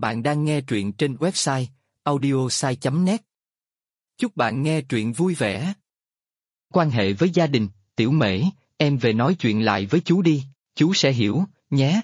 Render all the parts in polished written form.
Bạn đang nghe truyện trên website audiosai.net. Chúc bạn nghe truyện vui vẻ. Quan hệ với gia đình, Tiểu Mễ, em về nói chuyện lại với chú đi, chú sẽ hiểu, nhé.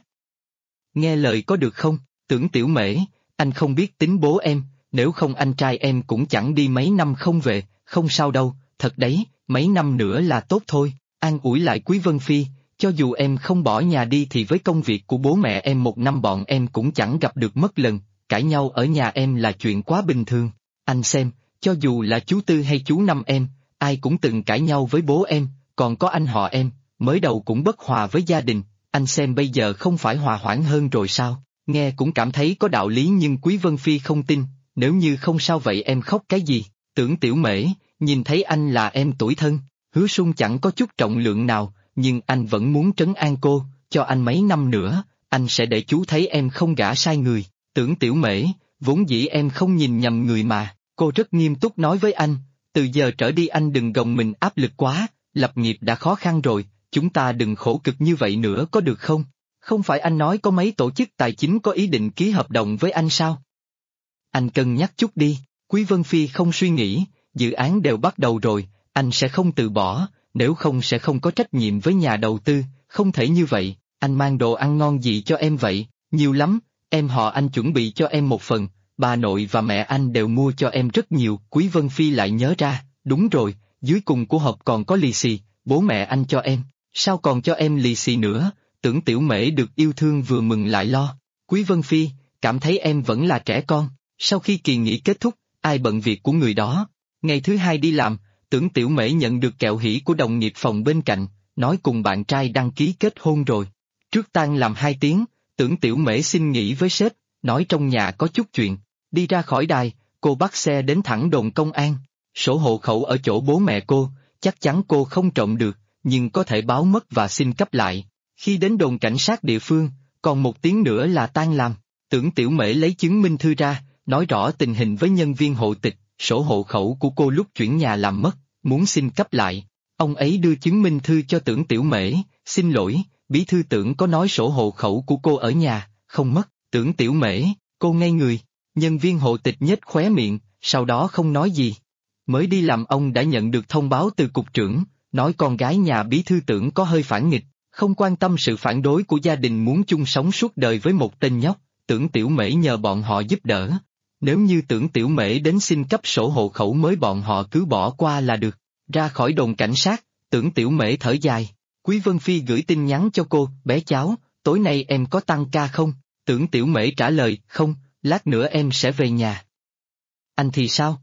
Nghe lời có được không? Tưởng Tiểu Mễ, anh không biết tính bố em, nếu không anh trai em cũng chẳng đi mấy năm không về, không sao đâu, thật đấy, mấy năm nữa là tốt thôi, an ủi lại Quý Vân Phi. Cho dù em không bỏ nhà đi thì với công việc của bố mẹ em một năm bọn em cũng chẳng gặp được mất lần, cãi nhau ở nhà em là chuyện quá bình thường. Anh xem, cho dù là chú Tư hay chú Năm em, ai cũng từng cãi nhau với bố em, còn có anh họ em, mới đầu cũng bất hòa với gia đình, anh xem bây giờ không phải hòa hoãn hơn rồi sao? Nghe cũng cảm thấy có đạo lý nhưng Quý Vân Phi không tin, nếu như không sao vậy em khóc cái gì? Tưởng Tiểu Mễ, nhìn thấy anh là em tủi thân, Hứa Sung chẳng có chút trọng lượng nào. Nhưng anh vẫn muốn trấn an cô, cho anh mấy năm nữa, anh sẽ để chú thấy em không gả sai người. Tưởng Tiểu Mễ, vốn dĩ em không nhìn nhầm người mà, cô rất nghiêm túc nói với anh, từ giờ trở đi anh đừng gồng mình áp lực quá, lập nghiệp đã khó khăn rồi, chúng ta đừng khổ cực như vậy nữa có được không? Không phải anh nói có mấy tổ chức tài chính có ý định ký hợp đồng với anh sao? Anh cân nhắc chút đi, Quý Vân Phi không suy nghĩ, dự án đều bắt đầu rồi, anh sẽ không từ bỏ. Nếu không sẽ không có trách nhiệm với nhà đầu tư, không thể như vậy, anh mang đồ ăn ngon gì cho em vậy, nhiều lắm, em họ anh chuẩn bị cho em một phần, bà nội và mẹ anh đều mua cho em rất nhiều, Quý Vân Phi lại nhớ ra, đúng rồi, dưới cùng của hộp còn có lì xì, bố mẹ anh cho em, sao còn cho em lì xì nữa, Tưởng Tiểu Mễ được yêu thương vừa mừng lại lo, Quý Vân Phi, cảm thấy em vẫn là trẻ con, sau khi kỳ nghỉ kết thúc, ai bận việc của người đó, ngày thứ hai đi làm, Tưởng Tiểu Mễ nhận được kẹo hỷ của đồng nghiệp phòng bên cạnh, nói cùng bạn trai đăng ký kết hôn rồi. Trước tan làm 2 tiếng, Tưởng Tiểu Mễ xin nghỉ với sếp, nói trong nhà có chút chuyện. Đi ra khỏi đài, cô bắt xe đến thẳng đồn công an. Sổ hộ khẩu ở chỗ bố mẹ cô, chắc chắn cô không trộm được, nhưng có thể báo mất và xin cấp lại. Khi đến đồn cảnh sát địa phương, còn 1 tiếng nữa là tan làm. Tưởng Tiểu Mễ lấy chứng minh thư ra, nói rõ tình hình với nhân viên hộ tịch. Sổ hộ khẩu của cô lúc chuyển nhà làm mất, muốn xin cấp lại. Ông ấy đưa chứng minh thư cho Tưởng Tiểu Mễ, xin lỗi, bí thư Tưởng có nói sổ hộ khẩu của cô ở nhà, không mất, Tưởng Tiểu Mễ, cô ngây người. Nhân viên hộ tịch nhếch khóe miệng, sau đó không nói gì. Mới đi làm ông đã nhận được thông báo từ cục trưởng, nói con gái nhà bí thư Tưởng có hơi phản nghịch, không quan tâm sự phản đối của gia đình muốn chung sống suốt đời với một tên nhóc, Tưởng Tiểu Mễ nhờ bọn họ giúp đỡ. Nếu như Tưởng Tiểu Mễ đến xin cấp sổ hộ khẩu mới bọn họ cứ bỏ qua là được. Ra khỏi đồn cảnh sát, Tưởng Tiểu Mễ thở dài. Quý Vân Phi gửi tin nhắn cho cô, bé cháu, tối nay em có tăng ca không? Tưởng Tiểu Mễ trả lời, không, lát nữa em sẽ về nhà. Anh thì sao?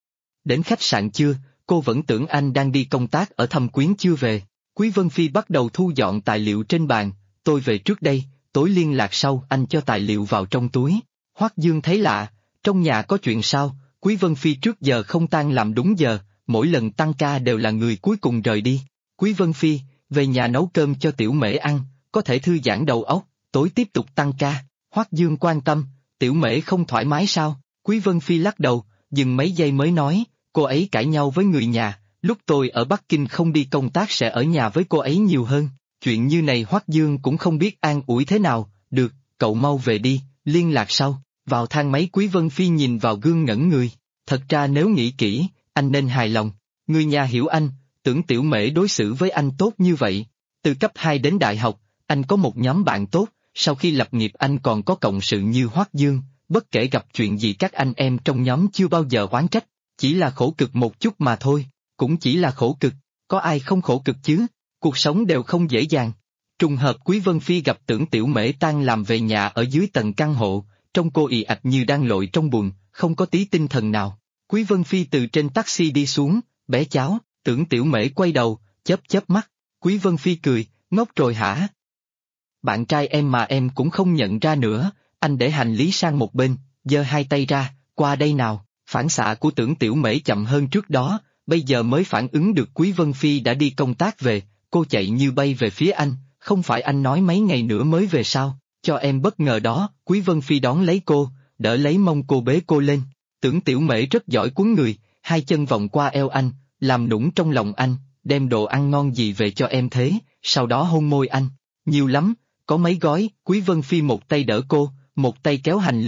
Đến khách sạn chưa? Cô vẫn tưởng anh đang đi công tác ở Thâm Quyến chưa về. Quý Vân Phi bắt đầu thu dọn tài liệu trên bàn, tôi về trước đây, tối liên lạc sau anh cho tài liệu vào trong túi. Hoắc Dương thấy lạ. Trong nhà có chuyện sao? Quý Vân Phi trước giờ không tan làm đúng giờ, mỗi lần tăng ca đều là người cuối cùng rời đi. Quý Vân Phi, về nhà nấu cơm cho Tiểu Mễ ăn, có thể thư giãn đầu óc, tối tiếp tục tăng ca. Hoắc Dương quan tâm, Tiểu Mễ không thoải mái sao? Quý Vân Phi lắc đầu, dừng mấy giây mới nói, cô ấy cãi nhau với người nhà, lúc tôi ở Bắc Kinh không đi công tác sẽ ở nhà với cô ấy nhiều hơn. Chuyện như này Hoắc Dương cũng không biết an ủi thế nào, được, cậu mau về đi, liên lạc sau. Vào thang máy Quý Vân Phi nhìn vào gương ngẩn người, thật ra nếu nghĩ kỹ, anh nên hài lòng, người nhà hiểu anh, Tưởng Tiểu Mễ đối xử với anh tốt như vậy. Từ cấp 2 đến đại học, anh có một nhóm bạn tốt, sau khi lập nghiệp anh còn có cộng sự như Hoắc Dương, bất kể gặp chuyện gì các anh em trong nhóm chưa bao giờ oán trách, chỉ là khổ cực một chút mà thôi, cũng chỉ là khổ cực, có ai không khổ cực chứ, cuộc sống đều không dễ dàng. Trùng hợp Quý Vân Phi gặp Tưởng Tiểu Mễ tan làm về nhà ở dưới tầng căn hộ. Trông cô ì ạch như đang lội trong bùn, không có tí tinh thần nào. Quý Vân Phi từ trên taxi đi xuống, bé cháu, Tưởng Tiểu Mễ quay đầu, chớp chớp mắt. Quý Vân Phi cười, ngốc rồi hả? Bạn trai em mà em cũng không nhận ra nữa, anh để hành lý sang một bên, giơ hai tay ra, qua đây nào. Phản xạ của Tưởng Tiểu Mễ chậm hơn trước đó, bây giờ mới phản ứng được Quý Vân Phi đã đi công tác về, cô chạy như bay về phía anh, không phải anh nói mấy ngày nữa mới về sao? Cho em bất ngờ đó, Quý Vân Phi đón lấy cô, đỡ lấy mông cô bế cô lên. Tưởng Tiểu Mễ rất giỏi cuốn người, hai chân vòng qua eo anh, làm nũng trong lòng anh, đem đồ ăn ngon gì về cho em thế, sau đó hôn môi anh. Nhiều lắm, có mấy gói, Quý Vân Phi một tay đỡ cô, một tay kéo hành lý,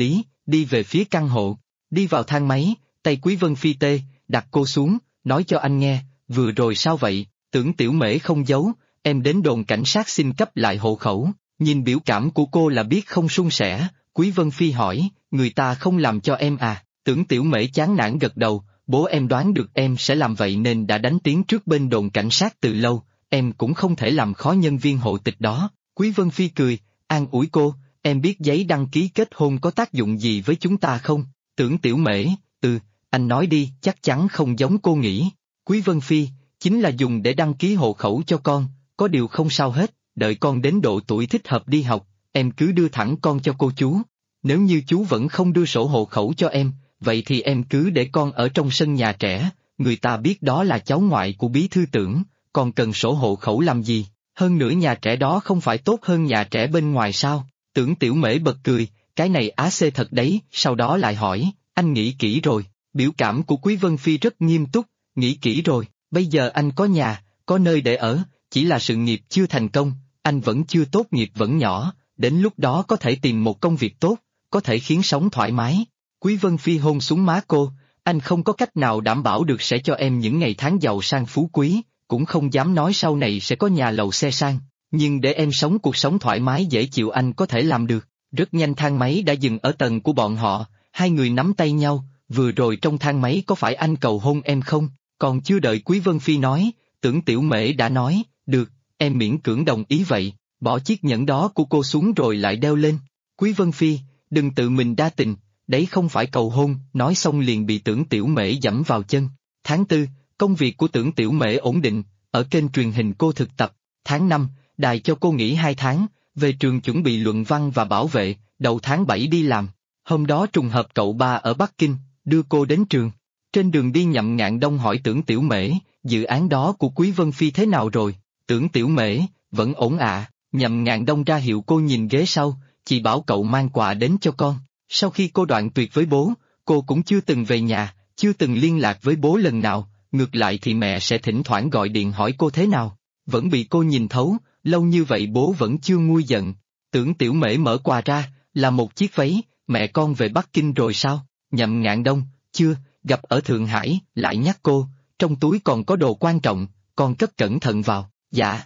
đi về phía căn hộ. Đi vào thang máy, tay Quý Vân Phi tê, đặt cô xuống, nói cho anh nghe, vừa rồi sao vậy, Tưởng Tiểu Mễ không giấu, em đến đồn cảnh sát xin cấp lại hộ khẩu, nhìn biểu cảm của cô là biết không suôn sẻ, Quý Vân Phi hỏi, người ta không làm cho em à, Tưởng Tiểu Mễ chán nản gật đầu, bố em đoán được em sẽ làm vậy nên đã đánh tiếng trước bên đồn cảnh sát từ lâu, em cũng không thể làm khó nhân viên hộ tịch đó, Quý Vân Phi cười, an ủi cô, em biết giấy đăng ký kết hôn có tác dụng gì với chúng ta không, Tưởng Tiểu Mễ, anh nói đi, chắc chắn không giống cô nghĩ, Quý Vân Phi, chính là dùng để đăng ký hộ khẩu cho con, có điều không sao hết, đợi con đến độ tuổi thích hợp đi học, em cứ đưa thẳng con cho cô chú. Nếu như chú vẫn không đưa sổ hộ khẩu cho em, vậy thì em cứ để con ở trong sân nhà trẻ, người ta biết đó là cháu ngoại của bí thư Tưởng, còn cần sổ hộ khẩu làm gì, hơn nữa nhà trẻ đó không phải tốt hơn nhà trẻ bên ngoài sao, Tưởng Tiểu Mễ bật cười, cái này á xê thật đấy, sau đó lại hỏi, anh nghĩ kỹ rồi, biểu cảm của Quý Vân Phi rất nghiêm túc, nghĩ kỹ rồi, bây giờ anh có nhà, có nơi để ở, chỉ là sự nghiệp chưa thành công, anh vẫn chưa tốt nghiệp vẫn nhỏ, đến lúc đó có thể tìm một công việc tốt, có thể khiến sống thoải mái. Quý Vân Phi hôn xuống má cô, anh không có cách nào đảm bảo được sẽ cho em những ngày tháng giàu sang phú quý, cũng không dám nói sau này sẽ có nhà lầu xe sang, nhưng để em sống cuộc sống thoải mái dễ chịu anh có thể làm được. Rất nhanh thang máy đã dừng ở tầng của bọn họ, hai người nắm tay nhau, vừa rồi trong thang máy có phải anh cầu hôn em không? Còn chưa đợi Quý Vân Phi nói, Tưởng Tiểu Mễ đã nói, được, em miễn cưỡng đồng ý vậy, bỏ chiếc nhẫn đó của cô xuống rồi lại đeo lên. Quý Vân Phi, đừng tự mình đa tình, đấy không phải cầu hôn, nói xong liền bị Tưởng Tiểu Mễ giẫm vào chân. Tháng 4, công việc của Tưởng Tiểu Mễ ổn định, ở kênh truyền hình cô thực tập. Tháng 5, đài cho cô nghỉ 2 tháng, về trường chuẩn bị luận văn và bảo vệ, đầu tháng 7 đi làm. Hôm đó trùng hợp cậu ba ở Bắc Kinh, đưa cô đến trường. Trên đường đi Nhậm Ngạn Đông hỏi Tưởng Tiểu Mễ, dự án đó của Quý Vân Phi thế nào rồi? Tưởng Tiểu Mễ, vẫn ổn ạ. Nhậm Ngạn Đông ra hiệu cô nhìn ghế sau, chị bảo cậu mang quà đến cho con. Sau khi cô đoạn tuyệt với bố, cô cũng chưa từng về nhà, chưa từng liên lạc với bố lần nào, ngược lại thì mẹ sẽ thỉnh thoảng gọi điện hỏi cô thế nào. Vẫn bị cô nhìn thấu, lâu như vậy bố vẫn chưa nguôi giận. Tưởng Tiểu Mễ mở quà ra, là một chiếc váy, mẹ con về Bắc Kinh rồi sao? Nhậm Ngạn Đông, chưa, gặp ở Thượng Hải, lại nhắc cô, trong túi còn có đồ quan trọng, con cất cẩn thận vào, dạ.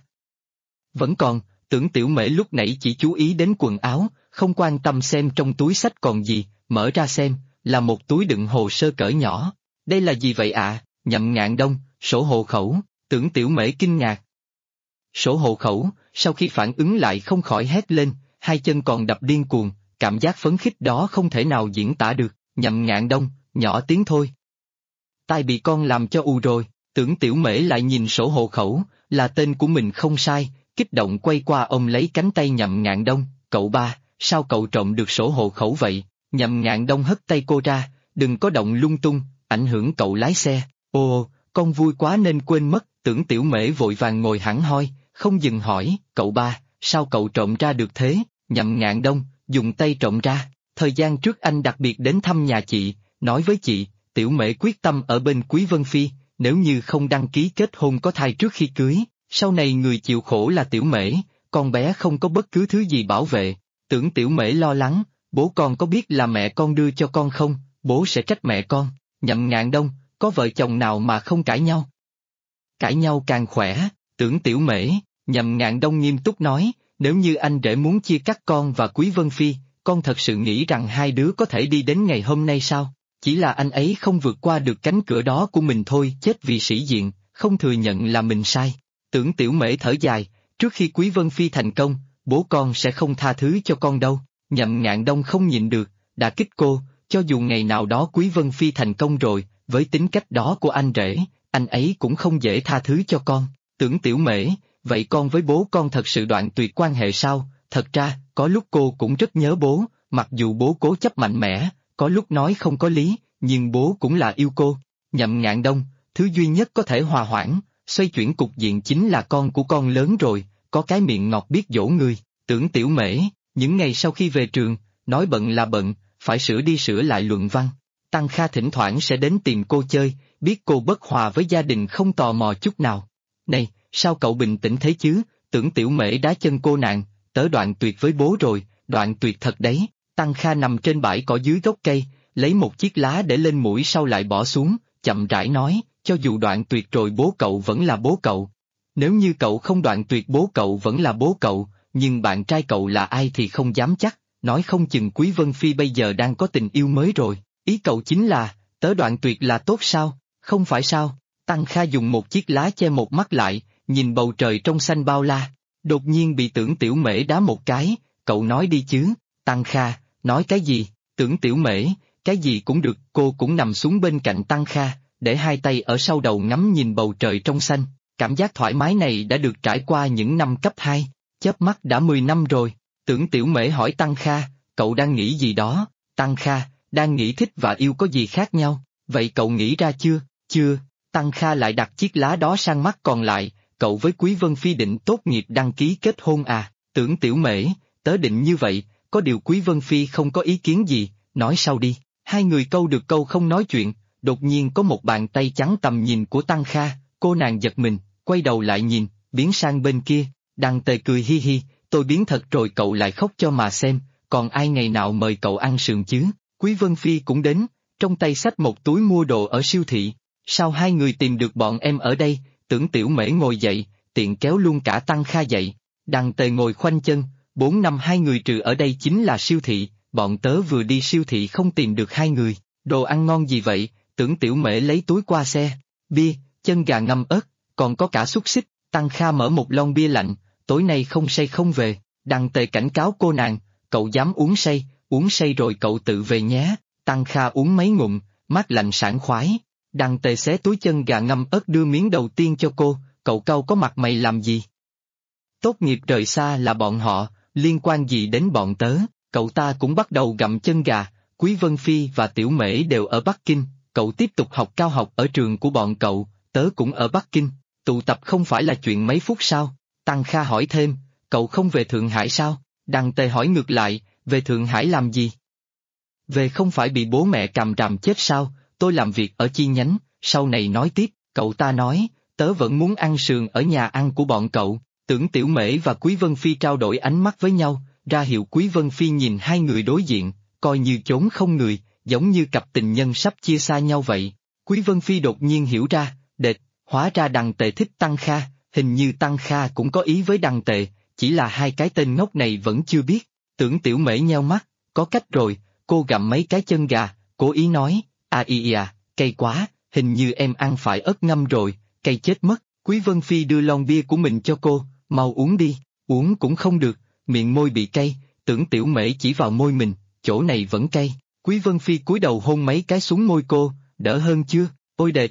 Vẫn còn, Tưởng Tiểu Mễ lúc nãy chỉ chú ý đến quần áo, không quan tâm xem trong túi xách còn gì, mở ra xem, là một túi đựng hồ sơ cỡ nhỏ. Đây là gì vậy ạ? Nhậm Ngạn Đông, sổ hộ khẩu, Tưởng Tiểu Mễ kinh ngạc. Sổ hộ khẩu, sau khi phản ứng lại không khỏi hét lên, hai chân còn đập điên cuồng, cảm giác phấn khích đó không thể nào diễn tả được, Nhậm Ngạn Đông, nhỏ tiếng thôi. Tai bị con làm cho ù rồi, Tưởng Tiểu Mễ lại nhìn sổ hộ khẩu, là tên của mình không sai, kích động quay qua ôm lấy cánh tay Nhậm Ngạn Đông, cậu ba, sao cậu trộm được sổ hộ khẩu vậy? Nhậm Ngạn Đông hất tay cô ra, đừng có động lung tung, ảnh hưởng cậu lái xe, ồ, con vui quá nên quên mất, Tưởng Tiểu Mễ vội vàng ngồi hẳn hoi, không dừng hỏi, cậu ba, sao cậu trộm ra được thế? Nhậm Ngạn Đông, dùng tay trộm ra, thời gian trước anh đặc biệt đến thăm nhà chị, nói với chị, Tiểu Mễ quyết tâm ở bên Quý Vân Phi, nếu như không đăng ký kết hôn có thai trước khi cưới, sau này người chịu khổ là Tiểu Mễ, con bé không có bất cứ thứ gì bảo vệ. Tưởng Tiểu Mễ lo lắng, bố con có biết là mẹ con đưa cho con không, bố sẽ trách mẹ con. Nhậm Ngạn Đông, có vợ chồng nào mà không cãi nhau? Cãi nhau càng khỏe, Tưởng Tiểu Mễ, Nhậm Ngạn Đông nghiêm túc nói, nếu như anh rể muốn chia cắt con và Quý Vân Phi, con thật sự nghĩ rằng hai đứa có thể đi đến ngày hôm nay sao? Chỉ là anh ấy không vượt qua được cánh cửa đó của mình thôi, chết vì sĩ diện, không thừa nhận là mình sai. Tưởng Tiểu Mễ thở dài, trước khi Quý Vân Phi thành công, bố con sẽ không tha thứ cho con đâu. Nhậm Ngạn Đông không nhịn được, đả kích cô, cho dù ngày nào đó Quý Vân Phi thành công rồi, với tính cách đó của anh rể, anh ấy cũng không dễ tha thứ cho con. Tưởng Tiểu Mễ, vậy con với bố con thật sự đoạn tuyệt quan hệ sao? Thật ra, có lúc cô cũng rất nhớ bố, mặc dù bố cố chấp mạnh mẽ, có lúc nói không có lý, nhưng bố cũng là yêu cô. Nhậm Ngạn Đông, thứ duy nhất có thể hòa hoãn, xoay chuyển cục diện chính là con của con lớn rồi, có cái miệng ngọt biết dỗ người. Tưởng Tiểu Mễ, những ngày sau khi về trường, nói bận là bận, phải sửa đi sửa lại luận văn. Tăng Kha thỉnh thoảng sẽ đến tìm cô chơi, biết cô bất hòa với gia đình không tò mò chút nào. Này, sao cậu bình tĩnh thế chứ? Tưởng Tiểu Mễ đá chân cô nàng, tớ đoạn tuyệt với bố rồi, đoạn tuyệt thật đấy. Tăng Kha nằm trên bãi cỏ dưới gốc cây, lấy một chiếc lá để lên mũi sau lại bỏ xuống, chậm rãi nói, cho dù đoạn tuyệt rồi bố cậu vẫn là bố cậu. Nếu như cậu không đoạn tuyệt bố cậu vẫn là bố cậu, nhưng bạn trai cậu là ai thì không dám chắc, nói không chừng Quý Vân Phi bây giờ đang có tình yêu mới rồi, ý cậu chính là, tớ đoạn tuyệt là tốt sao, không phải sao? Tăng Kha dùng một chiếc lá che một mắt lại, nhìn bầu trời trong xanh bao la, đột nhiên bị Tưởng Tiểu Mễ đá một cái, cậu nói đi chứ, Tăng Kha, nói cái gì, Tưởng Tiểu Mễ, cái gì cũng được, cô cũng nằm xuống bên cạnh Tăng Kha, để hai tay ở sau đầu ngắm nhìn bầu trời trong xanh, cảm giác thoải mái này đã được trải qua những năm cấp 2, chớp mắt đã 10 năm rồi, Tưởng Tiểu Mễ hỏi Tăng Kha, cậu đang nghĩ gì đó, Tăng Kha, đang nghĩ thích và yêu có gì khác nhau, vậy cậu nghĩ ra chưa, chưa, Tăng Kha lại đặt chiếc lá đó sang mắt còn lại, cậu với Quý Vân Phi định tốt nghiệp đăng ký kết hôn à, Tưởng Tiểu Mễ, tớ định như vậy, có điều Quý Vân Phi không có ý kiến gì, nói sau đi, hai người câu được câu không nói chuyện, đột nhiên có một bàn tay chắn tầm nhìn của Tăng Kha, cô nàng giật mình, quay đầu lại nhìn, biến sang bên kia, Đăng Tề cười hi hi, tôi biến thật rồi cậu lại khóc cho mà xem, còn ai ngày nào mời cậu ăn sườn chứ, Quý Vân Phi cũng đến, trong tay xách một túi mua đồ ở siêu thị, sao hai người tìm được bọn em ở đây, Tưởng Tiểu Mễ ngồi dậy, tiện kéo luôn cả Tăng Kha dậy, Đăng Tề ngồi khoanh chân, 4 năm hai người trừ ở đây chính là siêu thị, bọn tớ vừa đi siêu thị không tìm được hai người, đồ ăn ngon gì vậy, Tưởng Tiểu Mễ lấy túi qua xe, bia, chân gà ngâm ớt, còn có cả xúc xích, Tăng Kha mở một lon bia lạnh, tối nay không say không về, Đăng Tề cảnh cáo cô nàng, cậu dám uống say rồi cậu tự về nhé, Tăng Kha uống mấy ngụm, mát lạnh sảng khoái, Đăng Tề xé túi chân gà ngâm ớt đưa miếng đầu tiên cho cô, cậu cau có mặt mày làm gì? Tốt nghiệp rời xa là bọn họ, liên quan gì đến bọn tớ, cậu ta cũng bắt đầu gặm chân gà, Quý Vân Phi và Tiểu Mễ đều ở Bắc Kinh, cậu tiếp tục học cao học ở trường của bọn cậu, tớ cũng ở Bắc Kinh, tụ tập không phải là chuyện mấy phút sao? Tăng Kha hỏi thêm, cậu không về Thượng Hải sao? Đăng Tề hỏi ngược lại, về Thượng Hải làm gì? Về không phải bị bố mẹ càm ràm chết sao? Tôi làm việc ở chi nhánh, sau này nói tiếp, cậu ta nói, tớ vẫn muốn ăn sườn ở nhà ăn của bọn cậu, Tưởng Tiểu Mễ và Quý Vân Phi trao đổi ánh mắt với nhau, ra hiệu Quý Vân Phi nhìn hai người đối diện, coi như chốn không người, giống như cặp tình nhân sắp chia xa nhau vậy. Quý Vân Phi đột nhiên hiểu ra, đệt, hóa ra Đăng Tề thích Tăng Kha, hình như Tăng Kha cũng có ý với Đăng Tề, chỉ là hai cái tên ngốc này vẫn chưa biết. Tưởng Tiểu Mễ nheo mắt, có cách rồi, cô gặm mấy cái chân gà, cố ý nói, cay quá, hình như em ăn phải ớt ngâm rồi, cay chết mất. Quý Vân Phi đưa lon bia của mình cho cô, mau uống đi, uống cũng không được, miệng môi bị cay, Tưởng Tiểu Mễ chỉ vào môi mình, chỗ này vẫn cay. Quý Vân Phi cúi đầu hôn mấy cái xuống môi cô, đỡ hơn chưa, ôi đệt.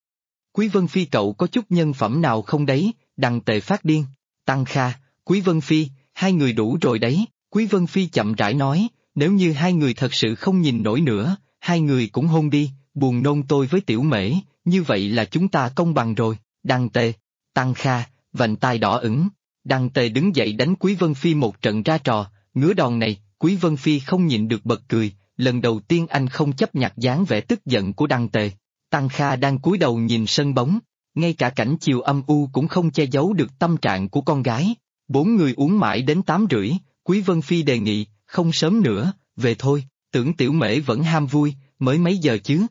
Quý Vân Phi cậu có chút nhân phẩm nào không đấy, Đăng Tề phát điên. Tăng Kha, Quý Vân Phi, hai người đủ rồi đấy, Quý Vân Phi chậm rãi nói, nếu như hai người thật sự không nhìn nổi nữa, hai người cũng hôn đi, buồn nôn tôi với Tiểu Mễ, như vậy là chúng ta công bằng rồi, Đăng Tề. Tăng Kha, vành tai đỏ ửng, Đăng Tề đứng dậy đánh Quý Vân Phi một trận ra trò, ngứa đòn này, Quý Vân Phi không nhịn được bật cười, lần đầu tiên anh không chấp nhặt dáng vẻ tức giận của Đăng Tề. Tăng Kha đang cúi đầu nhìn sân bóng, ngay cả cảnh chiều âm u cũng không che giấu được tâm trạng của con gái. Bốn người uống mãi đến 8:30, Quý Vân Phi đề nghị, không sớm nữa, về thôi, Tưởng Tiểu Mễ vẫn ham vui, mới mấy giờ chứ?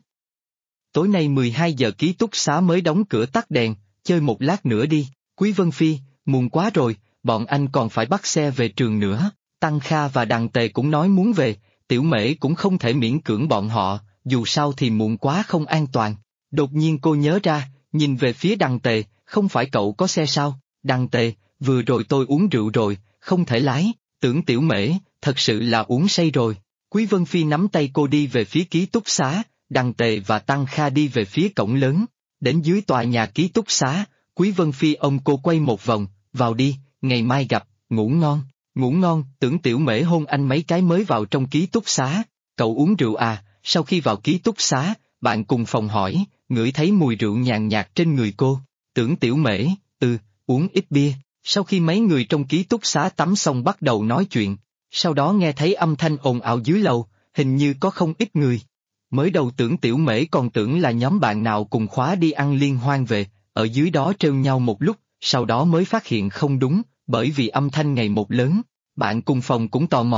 Tối nay 12 giờ ký túc xá mới đóng cửa tắt đèn, chơi một lát nữa đi, Quý Vân Phi, muộn quá rồi, bọn anh còn phải bắt xe về trường nữa. Tăng Kha và Đăng Tề cũng nói muốn về, Tiểu Mễ cũng không thể miễn cưỡng bọn họ, dù sao thì muộn quá không an toàn. Đột nhiên cô nhớ ra, nhìn về phía Đăng Tề, không phải cậu có xe sao? Đăng Tề, vừa rồi tôi uống rượu rồi, không thể lái, Tưởng Tiểu Mễ, thật sự là uống say rồi. Quý Vân Phi nắm tay cô đi về phía ký túc xá, Đăng Tề và Tăng Kha đi về phía cổng lớn. Đến dưới tòa nhà ký túc xá, Quý Vân Phi ôm cô quay một vòng, vào đi, ngày mai gặp, ngủ ngon. Ngủ ngon, Tưởng Tiểu Mễ hôn anh mấy cái mới vào trong ký túc xá. Cậu uống rượu à? Sau khi vào ký túc xá, bạn cùng phòng hỏi, ngửi thấy mùi rượu nhàn nhạt trên người cô. Tưởng Tiểu Mễ, uống ít bia. Sau khi mấy người trong ký túc xá tắm xong bắt đầu nói chuyện, sau đó nghe thấy âm thanh ồn ào dưới lầu, hình như có không ít người. Mới đầu Tưởng Tiểu Mễ còn tưởng là nhóm bạn nào cùng khóa đi ăn liên hoan về, ở dưới đó trêu nhau một lúc, sau đó mới phát hiện không đúng, bởi vì âm thanh ngày một lớn. Bạn cùng phòng cũng tò mò,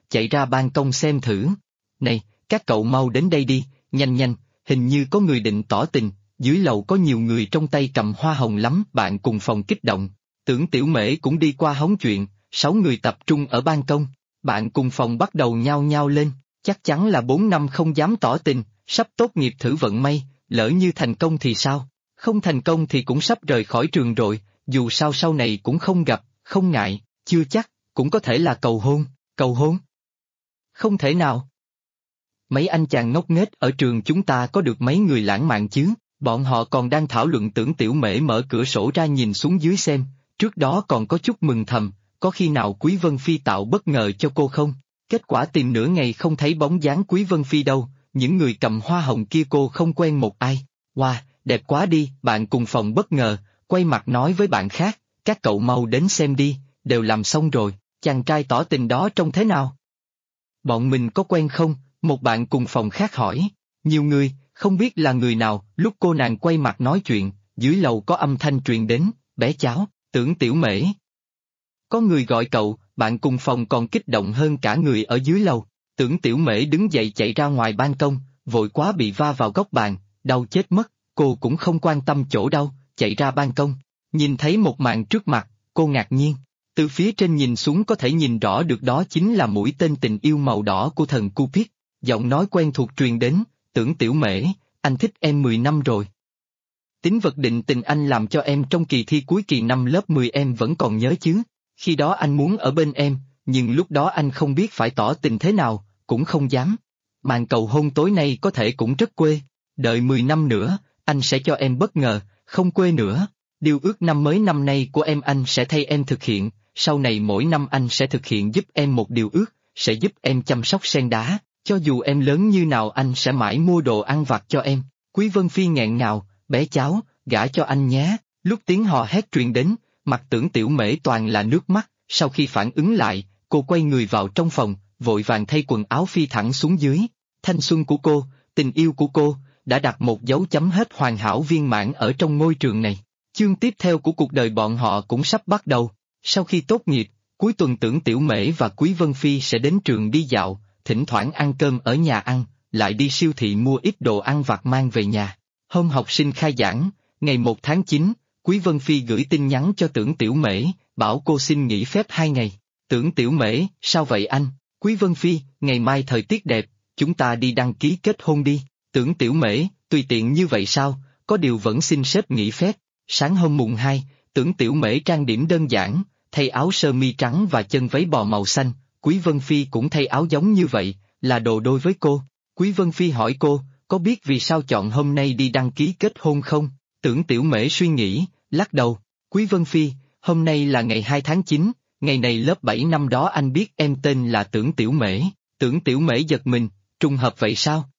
chạy ra ban công xem thử. Này, các cậu mau đến đây đi, nhanh nhanh, hình như có người định tỏ tình, dưới lầu có nhiều người trong tay cầm hoa hồng lắm. Bạn cùng phòng kích động. Tưởng Tiểu Mễ cũng đi qua hóng chuyện, 6 người tập trung ở ban công. Bạn cùng phòng bắt đầu nhao nhao lên, chắc chắn là 4 năm không dám tỏ tình, sắp tốt nghiệp thử vận may, lỡ như thành công thì sao? Không thành công thì cũng sắp rời khỏi trường rồi, dù sao sau này cũng không gặp, không ngại, chưa chắc, cũng có thể là cầu hôn, cầu hôn. Không thể nào. Mấy anh chàng ngốc nghếch ở trường chúng ta có được mấy người lãng mạn chứ, bọn họ còn đang thảo luận. Tưởng Tiểu Mễ mở cửa sổ ra nhìn xuống dưới xem, trước đó còn có chút mừng thầm, có khi nào Quý Vân Phi tạo bất ngờ cho cô không? Kết quả tìm nửa ngày không thấy bóng dáng Quý Vân Phi đâu, những người cầm hoa hồng kia cô không quen một ai. Wow, đẹp quá đi. Bạn cùng phòng bất ngờ, quay mặt nói với bạn khác, các cậu mau đến xem đi, đều làm xong rồi, chàng trai tỏ tình đó trông thế nào? Bọn mình có quen không? Một bạn cùng phòng khác hỏi. Nhiều người, không biết là người nào. Lúc cô nàng quay mặt nói chuyện, dưới lầu có âm thanh truyền đến, bé cháu, Tưởng Tiểu Mễ. Có người gọi cậu. Bạn cùng phòng còn kích động hơn cả người ở dưới lầu. Tưởng Tiểu Mễ đứng dậy chạy ra ngoài ban công, vội quá bị va vào góc bàn, đau chết mất. Cô cũng không quan tâm chỗ đau, chạy ra ban công, nhìn thấy một màn trước mặt, cô ngạc nhiên. Từ phía trên nhìn xuống có thể nhìn rõ được đó chính là mũi tên tình yêu màu đỏ của thần Cupid. Giọng nói quen thuộc truyền đến, Tưởng Tiểu Mễ, anh thích em 10 năm rồi. Tín vật định tình anh làm cho em trong kỳ thi cuối kỳ năm lớp 10 em vẫn còn nhớ chứ. Khi đó anh muốn ở bên em, nhưng lúc đó anh không biết phải tỏ tình thế nào, cũng không dám. Màn cầu hôn tối nay có thể cũng rất quê. Đợi 10 năm nữa, anh sẽ cho em bất ngờ, không quê nữa. Điều ước năm mới năm nay của em anh sẽ thay em thực hiện, sau này mỗi năm anh sẽ thực hiện giúp em một điều ước, sẽ giúp em chăm sóc sen đá, cho dù em lớn như nào anh sẽ mãi mua đồ ăn vặt cho em. Quý Vân Phi nghẹn ngào, bé cháu, gả cho anh nhé. Lúc tiếng hò hét truyền đến, mặt Tưởng Tiểu Mễ toàn là nước mắt, sau khi phản ứng lại, cô quay người vào trong phòng, vội vàng thay quần áo phi thẳng xuống dưới. Thanh xuân của cô, tình yêu của cô, đã đặt một dấu chấm hết hoàn hảo viên mãn ở trong ngôi trường này. Chương tiếp theo của cuộc đời bọn họ cũng sắp bắt đầu. Sau khi tốt nghiệp, cuối tuần Tưởng Tiểu Mễ và Quý Vân Phi sẽ đến trường đi dạo, thỉnh thoảng ăn cơm ở nhà ăn, lại đi siêu thị mua ít đồ ăn vặt mang về nhà. Hôm học sinh khai giảng, ngày 1 tháng 9, Quý Vân Phi gửi tin nhắn cho Tưởng Tiểu Mễ, bảo cô xin nghỉ phép 2 ngày. Tưởng Tiểu Mễ, sao vậy anh? Quý Vân Phi, ngày mai thời tiết đẹp, chúng ta đi đăng ký kết hôn đi. Tưởng Tiểu Mễ, tùy tiện như vậy sao, có điều vẫn xin sếp nghỉ phép. Sáng hôm mùng 2, Tưởng Tiểu Mễ trang điểm đơn giản, thay áo sơ mi trắng và chân váy bò màu xanh. Quý Vân Phi cũng thay áo giống như vậy, là đồ đôi với cô. Quý Vân Phi hỏi cô, có biết vì sao chọn hôm nay đi đăng ký kết hôn không? Tưởng Tiểu Mễ suy nghĩ, lắc đầu. Quý Vân Phi, hôm nay là ngày 2 tháng 9, ngày này lớp 7 năm đó anh biết em tên là Tưởng Tiểu Mễ. Tưởng Tiểu Mễ giật mình, trùng hợp vậy sao?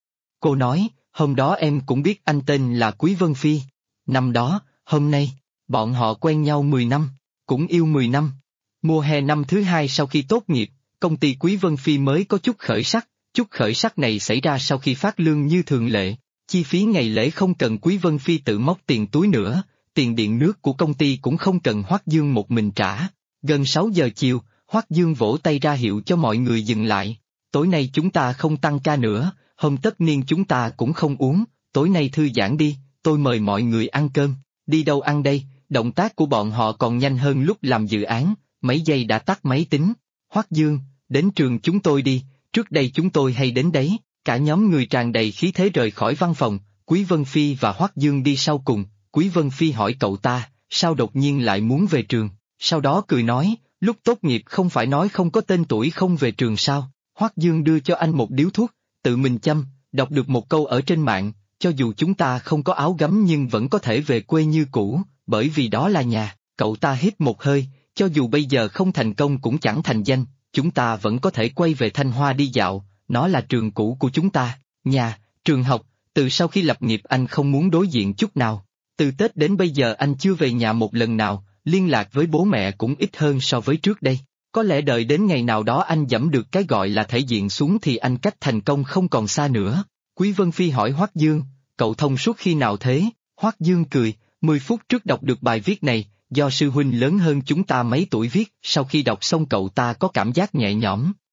Cô nói, hôm đó em cũng biết anh tên là Quý Vân Phi. Năm đó, hôm nay, bọn họ quen nhau 10 năm, cũng yêu 10 năm. Mùa hè năm thứ 2 sau khi tốt nghiệp, công ty Quý Vân Phi mới có chút khởi sắc. Chút khởi sắc này xảy ra sau khi phát lương như thường lệ. Chi phí ngày lễ không cần Quý Vân Phi tự móc tiền túi nữa, tiền điện nước của công ty cũng không cần Hoắc Dương một mình trả. Gần 6 giờ chiều, Hoắc Dương vỗ tay ra hiệu cho mọi người dừng lại. Tối nay chúng ta không tăng ca nữa, hôm tất niên chúng ta cũng không uống, tối nay thư giãn đi, tôi mời mọi người ăn cơm. Đi đâu ăn đây? Động tác của bọn họ còn nhanh hơn lúc làm dự án, mấy giây đã tắt máy tính. Hoắc Dương, đến trường chúng tôi đi, trước đây chúng tôi hay đến đấy. Cả nhóm người tràn đầy khí thế rời khỏi văn phòng, Quý Vân Phi và Hoắc Dương đi sau cùng. Quý Vân Phi hỏi cậu ta, sao đột nhiên lại muốn về trường, sau đó cười nói, lúc tốt nghiệp không phải nói không có tên tuổi không về trường sao. Hoắc Dương đưa cho anh một điếu thuốc, tự mình châm, đọc được một câu ở trên mạng, cho dù chúng ta không có áo gấm nhưng vẫn có thể về quê như cũ, bởi vì đó là nhà. Cậu ta hít một hơi, cho dù bây giờ không thành công cũng chẳng thành danh, chúng ta vẫn có thể quay về Thanh Hoa đi dạo, nó là trường cũ của chúng ta, nhà, trường học. Từ sau khi lập nghiệp anh không muốn đối diện chút nào. Từ Tết đến bây giờ anh chưa về nhà một lần nào, liên lạc với bố mẹ cũng ít hơn so với trước đây. Có lẽ đợi đến ngày nào đó anh giẫm được cái gọi là thể diện xuống thì anh cách thành công không còn xa nữa. Quý Vân Phi hỏi Hoắc Dương, cậu thông suốt khi nào thế? Hoắc Dương cười, 10 phút trước đọc được bài viết này, do sư huynh lớn hơn chúng ta mấy tuổi viết, sau khi đọc xong cậu ta có cảm giác nhẹ nhõm.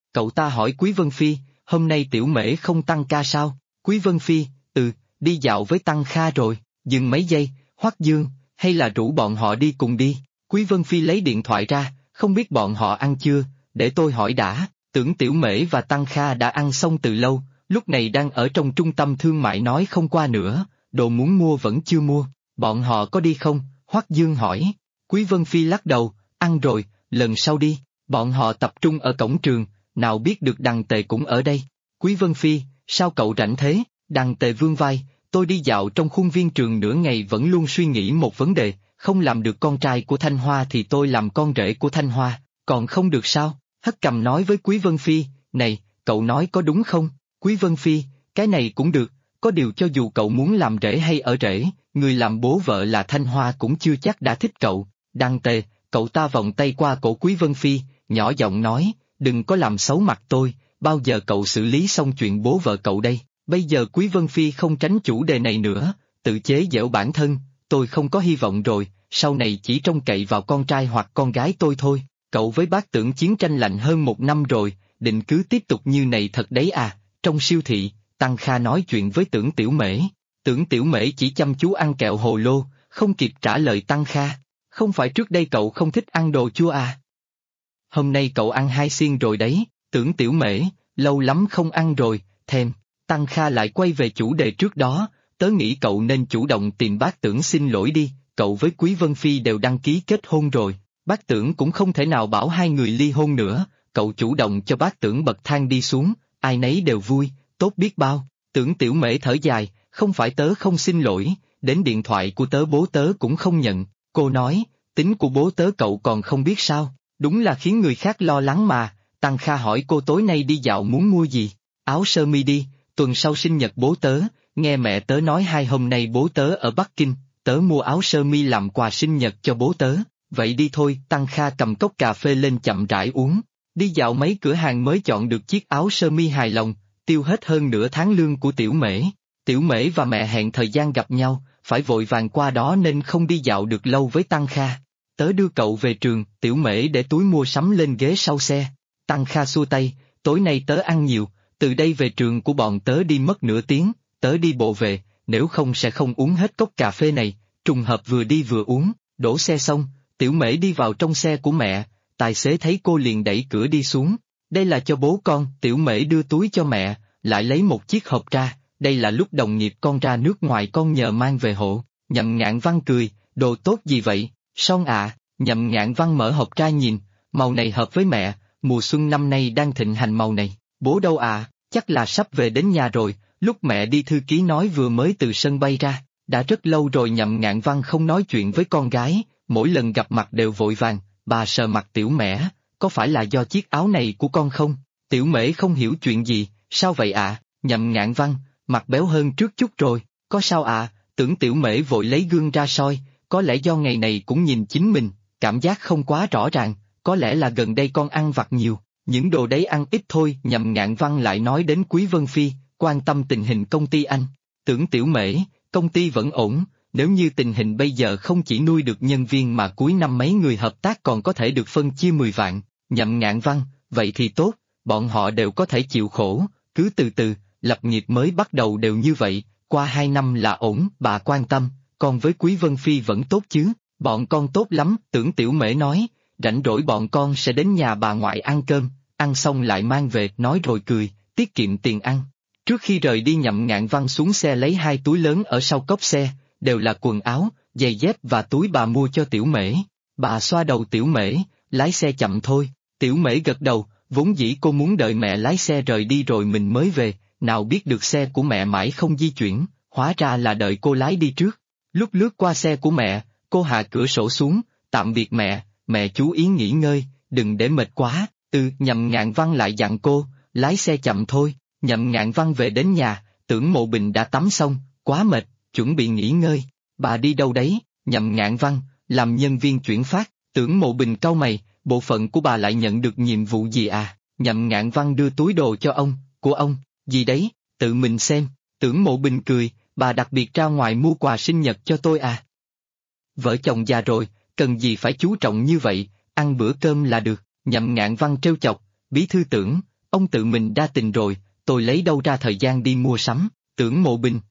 Cậu ta hỏi Quý Vân Phi, hôm nay Tiểu Mễ không tăng ca sao? Quý Vân Phi, đi dạo với Tăng Kha rồi. Dừng mấy giây, Hoắc Dương, hay là rủ bọn họ đi cùng đi. Quý Vân Phi lấy điện thoại ra, không biết bọn họ ăn chưa, để tôi hỏi đã. Tưởng Tiểu Mễ và Tăng Kha đã ăn xong từ lâu, lúc này đang ở trong trung tâm thương mại nói không qua nữa, đồ muốn mua vẫn chưa mua. Bọn họ có đi không? Hoắc Dương hỏi. Quý Vân Phi lắc đầu, ăn rồi, lần sau đi. Bọn họ tập trung ở cổng trường, nào biết được Đằng Tề cũng ở đây. Quý Vân Phi, sao cậu rảnh thế? Đằng Tề vươn vai, tôi đi dạo trong khuôn viên trường nửa ngày vẫn luôn suy nghĩ một vấn đề, không làm được con trai của Thanh Hoa thì tôi làm con rể của Thanh Hoa, còn không được sao? Hất Cầm nói với Quý Vân Phi, này, cậu nói có đúng không? Quý Vân Phi, cái này cũng được, có điều cho dù cậu muốn làm rể hay ở rể, người làm bố vợ là Thanh Hoa cũng chưa chắc đã thích cậu. Đằng Tề, cậu ta vòng tay qua cổ Quý Vân Phi, nhỏ giọng nói, đừng có làm xấu mặt tôi, bao giờ cậu xử lý xong chuyện bố vợ cậu đây? Bây giờ Quý Vân Phi không tránh chủ đề này nữa, tự chế giễu bản thân, tôi không có hy vọng rồi, sau này chỉ trông cậy vào con trai hoặc con gái tôi thôi. Cậu với bác Tưởng chiến tranh lạnh hơn 1 năm rồi, định cứ tiếp tục như này thật đấy à? Trong siêu thị, Tăng Kha nói chuyện với Tưởng Tiểu Mễ. Tưởng Tiểu Mễ chỉ chăm chú ăn kẹo hồ lô, không kịp trả lời Tăng Kha. Không phải trước đây cậu không thích ăn đồ chua à? Hôm nay cậu ăn 2 xiên rồi đấy. Tưởng Tiểu Mễ, lâu lắm không ăn rồi, thèm. Tăng Kha lại quay về chủ đề trước đó, tớ nghĩ cậu nên chủ động tìm bác Tưởng xin lỗi đi, cậu với Quý Vân Phi đều đăng ký kết hôn rồi, bác Tưởng cũng không thể nào bảo hai người ly hôn nữa, cậu chủ động cho bác Tưởng bậc thang đi xuống, ai nấy đều vui, tốt biết bao. Tưởng Tiểu Mễ thở dài, không phải tớ không xin lỗi, đến điện thoại của tớ bố tớ cũng không nhận, cô nói, tính của bố tớ cậu còn không biết sao, đúng là khiến người khác lo lắng mà. Tăng Kha hỏi cô tối nay đi dạo muốn mua gì? Áo sơ mi đi, tuần sau sinh nhật bố tớ, nghe mẹ tớ nói 2 hôm nay bố tớ ở Bắc Kinh, tớ mua áo sơ mi làm quà sinh nhật cho bố tớ, vậy đi thôi. Tăng Kha cầm cốc cà phê lên chậm rãi uống, đi dạo mấy cửa hàng mới chọn được chiếc áo sơ mi hài lòng, tiêu hết hơn nửa tháng lương của Tiểu Mễ. Tiểu Mễ và mẹ hẹn thời gian gặp nhau, phải vội vàng qua đó nên không đi dạo được lâu với Tăng Kha. Tớ đưa cậu về trường, Tiểu Mễ để túi mua sắm lên ghế sau xe. Tăng Kha xua tay, tối nay tớ ăn nhiều, từ đây về trường của bọn tớ đi mất nửa tiếng, tớ đi bộ về, nếu không sẽ không uống hết cốc cà phê này. Trùng hợp vừa đi vừa uống, đổ xe xong, Tiểu Mễ đi vào trong xe của mẹ, tài xế thấy cô liền đẩy cửa đi xuống. Đây là cho bố con. Tiểu Mễ đưa túi cho mẹ, lại lấy một chiếc hộp ra, đây là lúc đồng nghiệp con ra nước ngoài con nhờ mang về hộ. Nhậm Ngạn Văn cười, đồ tốt gì vậy, son à? Nhậm Ngạn Văn mở hộp ra nhìn, màu này hợp với mẹ, mùa xuân năm nay đang thịnh hành màu này. Bố đâu à? Chắc là sắp về đến nhà rồi, lúc mẹ đi thư ký nói vừa mới từ sân bay ra. Đã rất lâu rồi Nhậm Ngạn Văn không nói chuyện với con gái, mỗi lần gặp mặt đều vội vàng. Bà sờ mặt Tiểu Mễ, có phải là do chiếc áo này của con không? Tiểu Mễ không hiểu chuyện gì, sao vậy ạ? Nhậm Ngạn Văn, mặt béo hơn trước chút rồi, có sao ạ? Tưởng Tiểu Mễ vội lấy gương ra soi, có lẽ do ngày này cũng nhìn chính mình, cảm giác không quá rõ ràng, có lẽ là gần đây con ăn vặt nhiều, những đồ đấy ăn ít thôi. Nhậm Ngạn Văn lại nói đến Quý Vân Phi, quan tâm tình hình công ty anh. Tưởng Tiểu Mễ, công ty vẫn ổn, nếu như tình hình bây giờ không chỉ nuôi được nhân viên mà cuối năm mấy người hợp tác còn có thể được phân chia 10 vạn. Nhậm Ngạn Văn, vậy thì tốt, bọn họ đều có thể chịu khổ, cứ từ từ, lập nghiệp mới bắt đầu đều như vậy, qua 2 năm là ổn. Bà quan tâm, còn với Quý Vân Phi vẫn tốt chứ? Bọn con tốt lắm. Tưởng Tiểu Mễ nói, rảnh rỗi bọn con sẽ đến nhà bà ngoại ăn cơm, ăn xong lại mang về, nói rồi cười, tiết kiệm tiền ăn. Trước khi rời đi Nhậm Ngạn Văn xuống xe lấy 2 túi lớn ở sau cốp xe, đều là quần áo, giày dép và túi bà mua cho Tiểu Mễ. Bà xoa đầu Tiểu Mễ, lái xe chậm thôi. Tiểu Mễ gật đầu, vốn dĩ cô muốn đợi mẹ lái xe rời đi rồi mình mới về, nào biết được xe của mẹ mãi không di chuyển, hóa ra là đợi cô lái đi trước. Lúc lướt qua xe của mẹ, cô hạ cửa sổ xuống, tạm biệt mẹ, mẹ chú ý nghỉ ngơi, đừng để mệt quá. Nhậm Ngạn Văn lại dặn cô, lái xe chậm thôi. Nhậm Ngạn Văn về đến nhà, Tưởng Mộ Bình đã tắm xong, quá mệt, chuẩn bị nghỉ ngơi. Bà đi đâu đấy? Nhậm Ngạn Văn, làm nhân viên chuyển phát. Tưởng Mộ Bình cau mày, bộ phận của bà lại nhận được nhiệm vụ gì à? Nhậm Ngạn Văn đưa túi đồ cho ông, của ông, gì đấy, tự mình xem. Tưởng Mộ Bình cười, bà đặc biệt ra ngoài mua quà sinh nhật cho tôi à? Vợ chồng già rồi, cần gì phải chú trọng như vậy, ăn bữa cơm là được. Nhậm Ngạn Văn trêu chọc, bí thư Tưởng, ông tự mình đa tình rồi, tôi lấy đâu ra thời gian đi mua sắm, Tưởng Mộ Bình.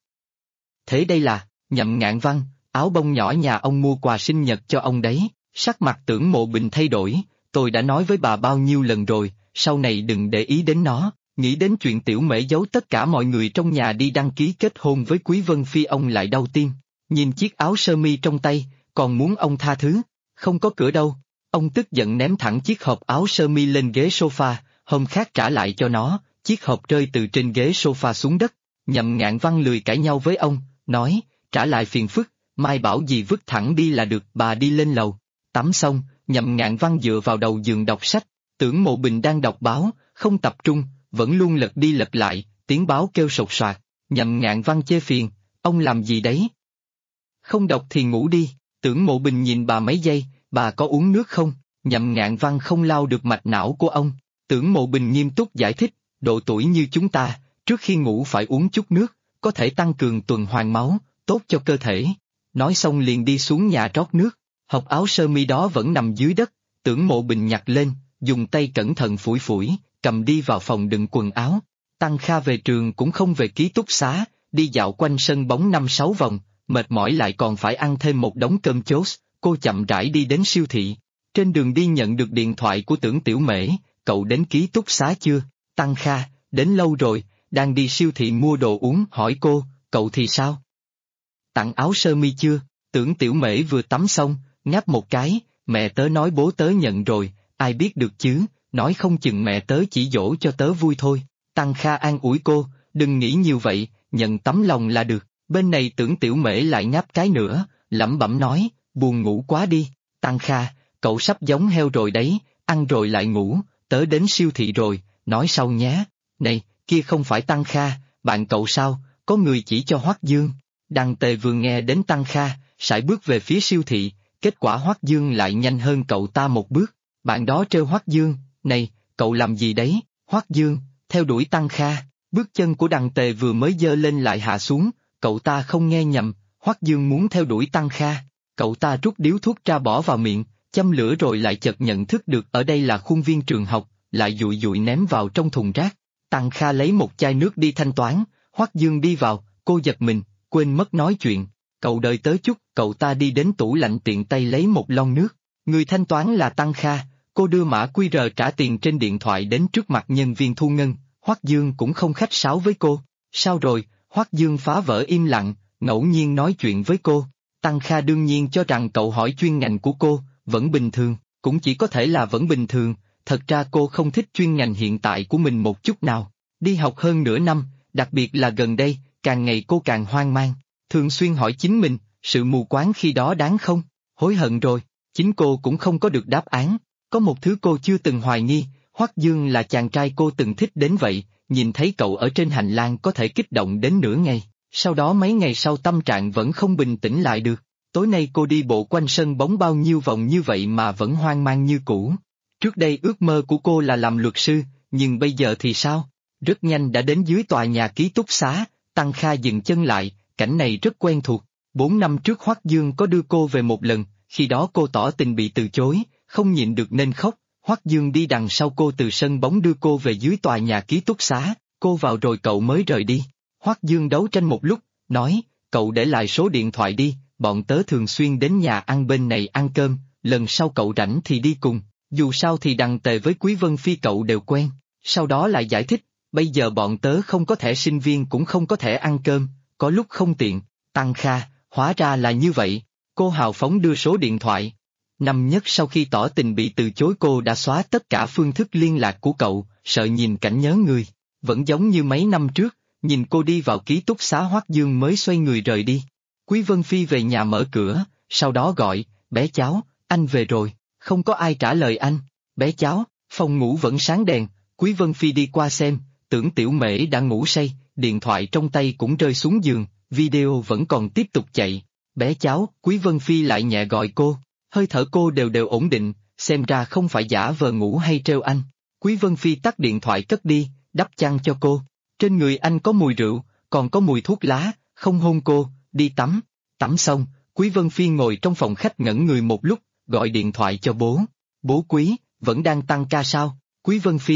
Thế đây là, Nhậm Ngạn Văn, áo bông nhỏ nhà ông mua quà sinh nhật cho ông đấy, sắc mặt Tưởng Mộ Bình thay đổi, tôi đã nói với bà bao nhiêu lần rồi, sau này đừng để ý đến nó, nghĩ đến chuyện Tiểu Mễ giấu tất cả mọi người trong nhà đi đăng ký kết hôn với Quý Vân Phi ông lại đau tim, nhìn chiếc áo sơ mi trong tay, còn muốn ông tha thứ, không có cửa đâu, ông tức giận ném thẳng chiếc hộp áo sơ mi lên ghế sofa, hôm khác trả lại cho nó, chiếc hộp rơi từ trên ghế sofa xuống đất, Nhậm Ngạn Văn lười cãi nhau với ông, nói, trả lại phiền phức, mai bảo gì vứt thẳng đi là được, bà đi lên lầu. Tắm xong, Nhậm Ngạn Văn dựa vào đầu giường đọc sách, Tưởng Mộ Bình đang đọc báo, không tập trung, vẫn luôn lật đi lật lại, tiếng báo kêu sột soạt, Nhậm Ngạn Văn chê phiền, ông làm gì đấy? Không đọc thì ngủ đi, Tưởng Mộ Bình nhìn bà mấy giây, bà có uống nước không? Nhậm Ngạn Văn không lau được mạch não của ông, Tưởng Mộ Bình nghiêm túc giải thích, độ tuổi như chúng ta, trước khi ngủ phải uống chút nước, có thể tăng cường tuần hoàn máu, tốt cho cơ thể. Nói xong liền đi xuống nhà rót nước, hộp áo sơ mi đó vẫn nằm dưới đất, Tưởng Mộ Bình nhặt lên, dùng tay cẩn thận phủi phủi, cầm đi vào phòng đựng quần áo. Tăng Kha về trường cũng không về ký túc xá, đi dạo quanh sân bóng 5-6 vòng, mệt mỏi lại còn phải ăn thêm một đống cơm chốt, cô chậm rãi đi đến siêu thị. Trên đường đi nhận được điện thoại của Tưởng Tiểu Mễ, cậu đến ký túc xá chưa? Tăng Kha, đến lâu rồi, đang đi siêu thị mua đồ uống, hỏi cô, cậu thì sao? Tặng áo sơ mi chưa? Tưởng Tiểu Mễ vừa tắm xong, ngáp một cái, mẹ tớ nói bố tớ nhận rồi, ai biết được chứ, nói không chừng mẹ tớ chỉ dỗ cho tớ vui thôi. Tăng Kha an ủi cô, đừng nghĩ nhiều vậy, nhận tấm lòng là được. Bên này Tưởng Tiểu Mễ lại ngáp cái nữa, lẩm bẩm nói, buồn ngủ quá đi. Tăng Kha, cậu sắp giống heo rồi đấy, ăn rồi lại ngủ, tớ đến siêu thị rồi, nói sau nhé. Này, kia không phải Tăng Kha, bạn cậu sao, có người chỉ cho Hoắc Dương. Đằng Tề vừa nghe đến Tăng Kha, sải bước về phía siêu thị, kết quả Hoắc Dương lại nhanh hơn cậu ta một bước. Bạn đó trêu Hoắc Dương, này, cậu làm gì đấy? Hoắc Dương, theo đuổi Tăng Kha, bước chân của Đằng Tề vừa mới giơ lên lại hạ xuống, cậu ta không nghe nhầm, Hoắc Dương muốn theo đuổi Tăng Kha. Cậu ta rút điếu thuốc ra bỏ vào miệng, châm lửa rồi lại chợt nhận thức được ở đây là khuôn viên trường học, lại dụi dụi ném vào trong thùng rác. Tăng Kha lấy một chai nước đi thanh toán, Hoắc Dương đi vào, cô giật mình, quên mất nói chuyện. Cậu đợi tớ chút, cậu ta đi đến tủ lạnh tiện tay lấy một lon nước. Người thanh toán là Tăng Kha, cô đưa mã QR trả tiền trên điện thoại đến trước mặt nhân viên thu ngân, Hoắc Dương cũng không khách sáo với cô. Sao rồi? Hoắc Dương phá vỡ im lặng, ngẫu nhiên nói chuyện với cô. Tăng Kha đương nhiên cho rằng cậu hỏi chuyên ngành của cô, vẫn bình thường, cũng chỉ có thể là vẫn bình thường, thật ra cô không thích chuyên ngành hiện tại của mình một chút nào. Đi học hơn nửa năm, đặc biệt là gần đây, càng ngày cô càng hoang mang, thường xuyên hỏi chính mình, sự mù quáng khi đó đáng không? Hối hận rồi, chính cô cũng không có được đáp án. Có một thứ cô chưa từng hoài nghi, Hoắc Dương là chàng trai cô từng thích đến vậy, nhìn thấy cậu ở trên hành lang có thể kích động đến nửa ngày, sau đó mấy ngày sau tâm trạng vẫn không bình tĩnh lại được. Tối nay cô đi bộ quanh sân bóng bao nhiêu vòng như vậy mà vẫn hoang mang như cũ. Trước đây ước mơ của cô là làm luật sư, nhưng bây giờ thì sao? Rất nhanh đã đến dưới tòa nhà ký túc xá, Tăng Kha dừng chân lại, cảnh này rất quen thuộc. 4 năm trước Hoắc Dương có đưa cô về một lần, khi đó cô tỏ tình bị từ chối, không nhịn được nên khóc. Hoắc Dương đi đằng sau cô từ sân bóng đưa cô về dưới tòa nhà ký túc xá, cô vào rồi cậu mới rời đi. Hoắc Dương đấu tranh một lúc, nói, cậu để lại số điện thoại đi, bọn tớ thường xuyên đến nhà ăn bên này ăn cơm, lần sau cậu rảnh thì đi cùng, dù sao thì Đằng Tề với Quý Vân Phi cậu đều quen. Sau đó lại giải thích, bây giờ bọn tớ không có thẻ sinh viên cũng không có thẻ ăn cơm, có lúc không tiện. Tăng Kha, hóa ra là như vậy, cô hào phóng đưa số điện thoại. Năm nhất sau khi tỏ tình bị từ chối cô đã xóa tất cả phương thức liên lạc của cậu, sợ nhìn cảnh nhớ người. Vẫn giống như mấy năm trước, nhìn cô đi vào ký túc xá Hoắc Dương mới xoay người rời đi. Quý Vân Phi về nhà mở cửa, sau đó gọi, bé cháu, anh về rồi, không có ai trả lời anh. Bé cháu, phòng ngủ vẫn sáng đèn, Quý Vân Phi đi qua xem, tưởng Tiểu Mễ đã ngủ say, điện thoại trong tay cũng rơi xuống giường, video vẫn còn tiếp tục chạy. Bé cháu, Quý Vân Phi lại nhẹ gọi cô, hơi thở cô đều đều ổn định, xem ra không phải giả vờ ngủ hay trêu anh. Quý Vân Phi tắt điện thoại cất đi, đắp chăn cho cô. Trên người anh có mùi rượu, còn có mùi thuốc lá, không hôn cô, đi tắm. Tắm xong, Quý Vân Phi ngồi trong phòng khách ngẩn người một lúc, gọi điện thoại cho bố. Bố Quý, vẫn đang tăng ca sao? Quý Vân Phi,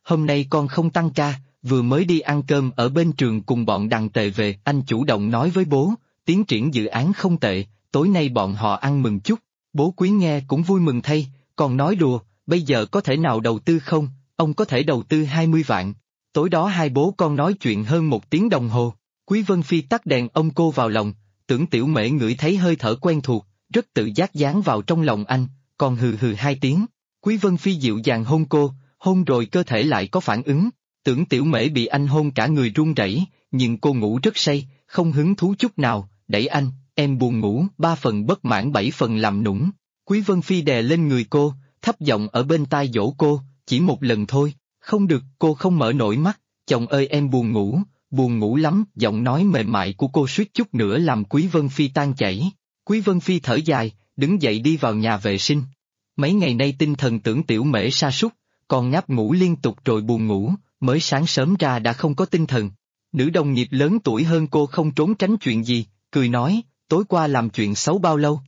hôm nay con không tăng ca, vừa mới đi ăn cơm ở bên trường cùng bọn Đằng Tề về. Anh chủ động nói với bố, tiến triển dự án không tệ, tối nay bọn họ ăn mừng chút. Bố Quý nghe cũng vui mừng thay, còn nói đùa, bây giờ có thể nào đầu tư không, ông có thể đầu tư 20 vạn. Tối đó hai bố con nói chuyện hơn 1 tiếng đồng hồ. Quý Vân Phi tắt đèn ôm cô vào lòng, Tưởng Tiểu Mễ ngửi thấy hơi thở quen thuộc, rất tự giác dán vào trong lòng anh, còn hừ hừ 2 tiếng. Quý Vân Phi dịu dàng hôn cô, hôn rồi cơ thể lại có phản ứng. Tưởng Tiểu Mễ bị anh hôn cả người run rẩy, nhưng cô ngủ rất say, không hứng thú chút nào, đẩy anh, em buồn ngủ, 3 phần bất mãn 7 phần làm nũng. Quý Vân Phi đè lên người cô, thấp giọng ở bên tai dỗ cô, chỉ một lần thôi, không được, cô không mở nổi mắt, chồng ơi em buồn ngủ lắm, giọng nói mềm mại của cô suýt chút nữa làm Quý Vân Phi tan chảy. Quý Vân Phi thở dài, đứng dậy đi vào nhà vệ sinh. Mấy ngày nay tinh thần Tưởng Tiểu Mễ sa sút, còn ngáp ngủ liên tục rồi buồn ngủ, mới sáng sớm ra đã không có tinh thần. Nữ đồng nghiệp lớn tuổi hơn cô không trốn tránh chuyện gì, cười nói, tối qua làm chuyện xấu bao lâu?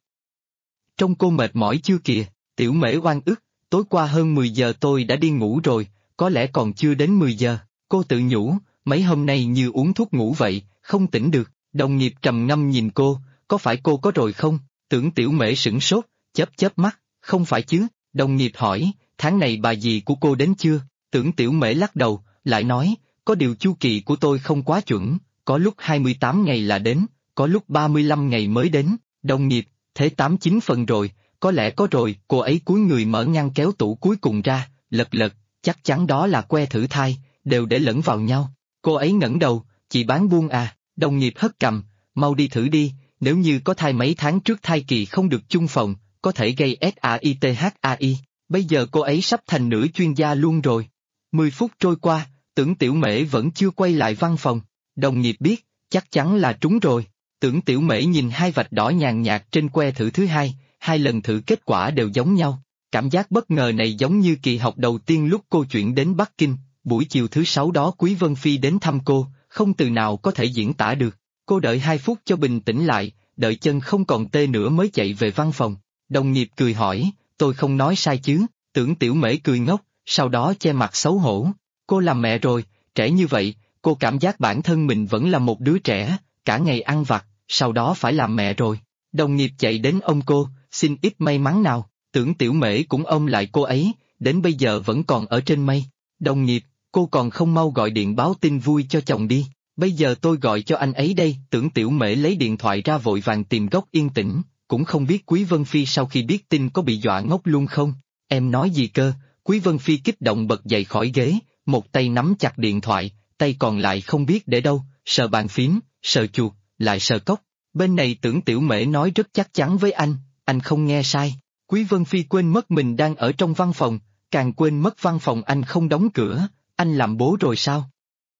Trông cô mệt mỏi chưa kìa, Tiểu Mễ oan ức, tối qua hơn 10 giờ tôi đã đi ngủ rồi, có lẽ còn chưa đến 10 giờ, cô tự nhủ, mấy hôm nay như uống thuốc ngủ vậy, không tỉnh được. Đồng nghiệp trầm ngâm nhìn cô, có phải cô có rồi không? Tưởng Tiểu Mễ sửng sốt, chớp mắt, không phải chứ. Đồng nghiệp hỏi, tháng này bà dì của cô đến chưa? Tưởng Tiểu Mễ lắc đầu, lại nói, có điều chu kỳ của tôi không quá chuẩn, có lúc 28 ngày là đến, có lúc 35 ngày mới đến. Đồng nghiệp, thế 8-9 phần rồi, có lẽ có rồi. Cô ấy cúi người mở ngăn kéo tủ cuối cùng ra, lật, chắc chắn đó là que thử thai, đều để lẫn vào nhau. Cô ấy ngẩng đầu, chị bán buôn à? Đồng nghiệp hất cằm, mau đi thử đi, nếu như có thai mấy tháng trước thai kỳ không được chung phòng, có thể gây SAITHAI, bây giờ cô ấy sắp thành nửa chuyên gia luôn rồi. 10 phút trôi qua, Tưởng Tiểu Mễ vẫn chưa quay lại văn phòng. Đồng nghiệp biết, chắc chắn là trúng rồi. Tưởng Tiểu Mễ nhìn 2 vạch đỏ nhàn nhạt trên que thử thứ hai, 2 lần thử kết quả đều giống nhau. Cảm giác bất ngờ này giống như kỳ học đầu tiên lúc cô chuyển đến Bắc Kinh. Buổi chiều thứ 6 đó Quý Vân Phi đến thăm cô, không từ nào có thể diễn tả được. Cô đợi 2 phút cho bình tĩnh lại, đợi chân không còn tê nữa mới chạy về văn phòng. Đồng nghiệp cười hỏi, tôi không nói sai chứ? Tưởng Tiểu Mễ cười ngốc, sau đó che mặt xấu hổ. Cô làm mẹ rồi, trẻ như vậy, cô cảm giác bản thân mình vẫn là một đứa trẻ, cả ngày ăn vặt, sau đó phải làm mẹ rồi. Đồng nghiệp chạy đến ôm cô, xin ít may mắn nào. Tưởng Tiểu Mễ cũng ôm lại cô ấy, đến bây giờ vẫn còn ở trên mây. Đồng nghiệp, cô còn không mau gọi điện báo tin vui cho chồng đi, bây giờ tôi gọi cho anh ấy đây. Tưởng Tiểu Mễ lấy điện thoại ra vội vàng tìm góc yên tĩnh, cũng không biết Quý Vân Phi sau khi biết tin có bị dọa ngốc luôn không. Em nói gì cơ? Quý Vân Phi kích động bật dậy khỏi ghế, một tay nắm chặt điện thoại, tay còn lại không biết để đâu, sờ bàn phím, sờ chuột, lại sờ cốc. Bên này Tưởng Tiểu Mễ nói rất chắc chắn với anh không nghe sai. Quý Vân Phi quên mất mình đang ở trong văn phòng, càng quên mất văn phòng anh không đóng cửa. Anh làm bố rồi sao?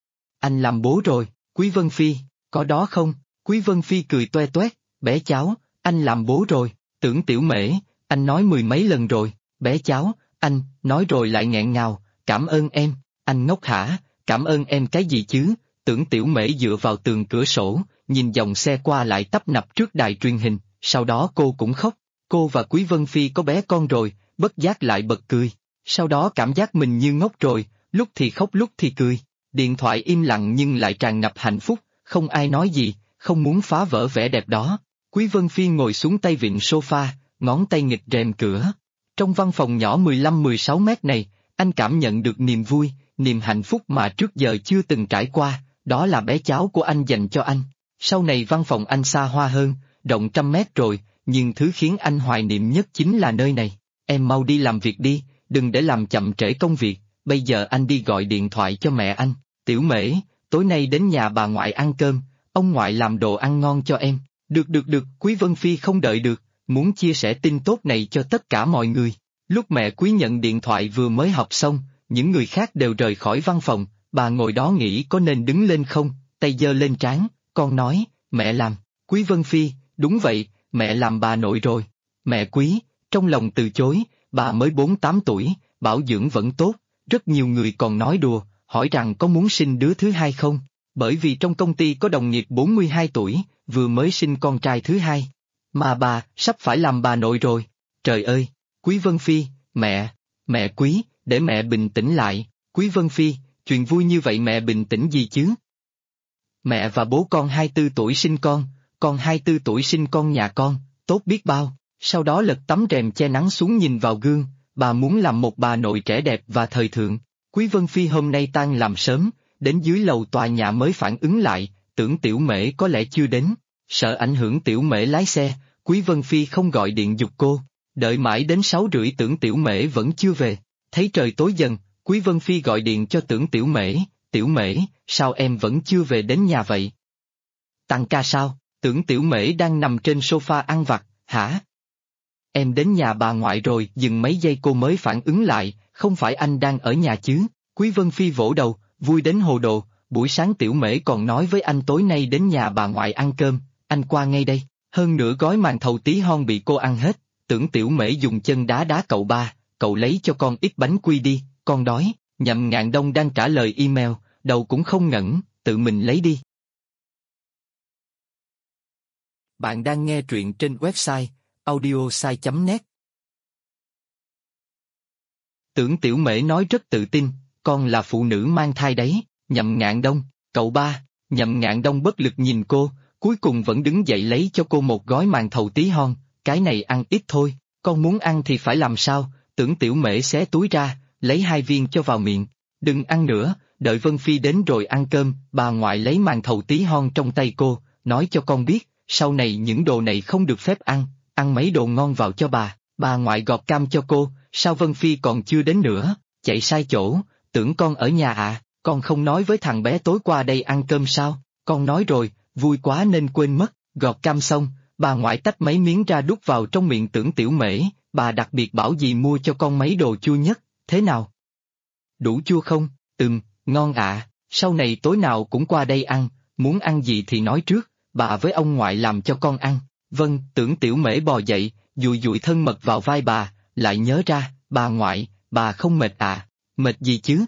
Anh làm bố rồi, Quý Vân Phi, có đó không? Quý Vân Phi cười toe toét, bé cháu, anh làm bố rồi. Tưởng Tiểu Mễ, anh nói 10 mấy lần rồi, bé cháu, anh, nói rồi lại nghẹn ngào, cảm ơn em. Anh ngốc hả, cảm ơn em cái gì chứ? Tưởng Tiểu Mễ dựa vào tường cửa sổ, nhìn dòng xe qua lại tấp nập trước đài truyền hình, sau đó cô cũng khóc. Cô và Quý Vân Phi có bé con rồi, bất giác lại bật cười. Sau đó cảm giác mình như ngốc rồi, lúc thì khóc lúc thì cười. Điện thoại im lặng nhưng lại tràn ngập hạnh phúc, không ai nói gì, không muốn phá vỡ vẻ đẹp đó. Quý Vân Phi ngồi xuống tay vịn sofa, ngón tay nghịch rèm cửa. Trong văn phòng nhỏ 15-16 mét này, anh cảm nhận được niềm vui, niềm hạnh phúc mà trước giờ chưa từng trải qua, đó là bé cháu của anh dành cho anh. Sau này văn phòng anh xa hoa hơn, rộng 100 mét rồi, nhưng thứ khiến anh hoài niệm nhất chính là nơi này. Em mau đi làm việc đi, đừng để làm chậm trễ công việc, bây giờ anh đi gọi điện thoại cho mẹ anh. Tiểu Mễ, tối nay đến nhà bà ngoại ăn cơm, ông ngoại làm đồ ăn ngon cho em. Được, Quý Vân Phi không đợi được, muốn chia sẻ tin tốt này cho tất cả mọi người. Lúc mẹ Quý nhận điện thoại vừa mới học xong, những người khác đều rời khỏi văn phòng, bà ngồi đó nghĩ có nên đứng lên không, tay giơ lên trán, con nói, mẹ làm. Quý Vân Phi, đúng vậy, mẹ làm bà nội rồi. Mẹ Quý, trong lòng từ chối, bà mới 48 tuổi, bảo dưỡng vẫn tốt, rất nhiều người còn nói đùa, hỏi rằng có muốn sinh đứa thứ hai không, bởi vì trong công ty có đồng nghiệp 42 tuổi, vừa mới sinh con trai thứ hai. Mà bà, sắp phải làm bà nội rồi. Trời ơi, Quý Vân Phi, mẹ Quý, để mẹ bình tĩnh lại, Quý Vân Phi, chuyện vui như vậy mẹ bình tĩnh gì chứ? Mẹ và bố con 24 tuổi sinh con 24 tuổi sinh con nhà con, tốt biết bao. Sau đó lật tấm rèm che nắng xuống nhìn vào gương, bà muốn làm một bà nội trẻ đẹp và thời thượng. Quý Vân Phi hôm nay tan làm sớm, đến dưới lầu tòa nhà mới phản ứng lại, tưởng Tiểu Mễ có lẽ chưa đến. Sợ ảnh hưởng Tiểu Mễ lái xe, Quý Vân Phi không gọi điện giục cô. Đợi mãi đến 6:30 tưởng Tiểu Mễ vẫn chưa về. Thấy trời tối dần, Quý Vân Phi gọi điện cho tưởng Tiểu Mễ. Tiểu Mễ, sao em vẫn chưa về đến nhà vậy? Tăng ca sao? Tưởng Tiểu Mễ đang nằm trên sofa ăn vặt, hả? Em đến nhà bà ngoại rồi, dừng mấy giây cô mới phản ứng lại, không phải anh đang ở nhà chứ? Quý Vân Phi vỗ đầu, vui đến hồ đồ, buổi sáng Tiểu Mễ còn nói với anh tối nay đến nhà bà ngoại ăn cơm, anh qua ngay đây, hơn nửa gói màn thầu tí hon bị cô ăn hết, tưởng Tiểu Mễ dùng chân đá đá cậu ba, cậu lấy cho con ít bánh quy đi, con đói, Nhậm Ngạn Đông đang trả lời email, đầu cũng không ngẩng, tự mình lấy đi. Bạn đang nghe truyện trên website audiosai.net. Tưởng Tiểu Mễ nói rất tự tin, con là phụ nữ mang thai đấy, Nhậm Ngạn Đông, cậu ba. Nhậm Ngạn Đông bất lực nhìn cô, cuối cùng vẫn đứng dậy lấy cho cô một gói màn thầu tí hon, cái này ăn ít thôi, con muốn ăn thì phải làm sao? Tưởng Tiểu Mễ xé túi ra, lấy 2 viên cho vào miệng, đừng ăn nữa, đợi Vân Phi đến rồi ăn cơm. Bà ngoại lấy màn thầu tí hon trong tay cô, nói cho con biết, sau này những đồ này không được phép ăn mấy đồ ngon vào cho bà ngoại gọt cam cho cô. Sao Vân Phi còn chưa đến nữa, chạy sai chỗ, tưởng con ở nhà à, con không nói với thằng bé tối qua đây ăn cơm sao? Con nói rồi, vui quá nên quên mất. Gọt cam xong, bà ngoại tách mấy miếng ra đút vào trong miệng tưởng Tiểu Mễ, bà đặc biệt bảo dì mua cho con mấy đồ chua nhất, thế nào? Đủ chua không? Ngon ạ, sau này tối nào cũng qua đây ăn, muốn ăn gì thì nói trước, bà với ông ngoại làm cho con ăn. Vâng, tưởng Tiểu Mễ bò dậy, dụi dụi thân mật vào vai bà, lại nhớ ra, bà ngoại, bà không mệt à? Mệt gì chứ?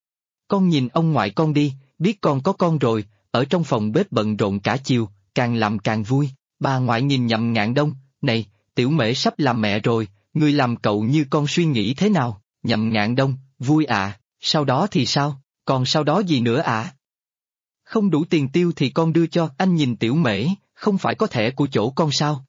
Con nhìn ông ngoại con đi, biết con có con rồi, ở trong phòng bếp bận rộn cả chiều, càng làm càng vui. Bà ngoại nhìn Nhậm Ngạn Đông, này, Tiểu Mễ sắp làm mẹ rồi, ngươi làm cậu như con suy nghĩ thế nào? Nhậm Ngạn Đông, vui à, sau đó thì sao, còn sau đó gì nữa à? Không đủ tiền tiêu thì con đưa cho. Anh nhìn Tiểu Mễ, không phải có thẻ của chỗ con sao?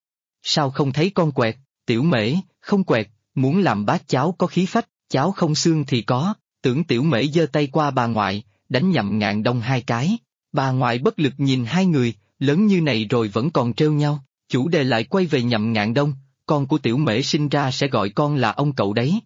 Sao không thấy con quẹt? Tiểu Mễ, không quẹt, muốn làm bát cháo có khí phách, cháo không xương thì có. Tưởng Tiểu Mễ giơ tay qua bà ngoại, đánh Nhậm Ngạn Đông 2 cái. Bà ngoại bất lực nhìn hai người, lớn như này rồi vẫn còn trêu nhau. Chủ đề lại quay về Nhậm Ngạn Đông, con của Tiểu Mễ sinh ra sẽ gọi con là ông cậu đấy.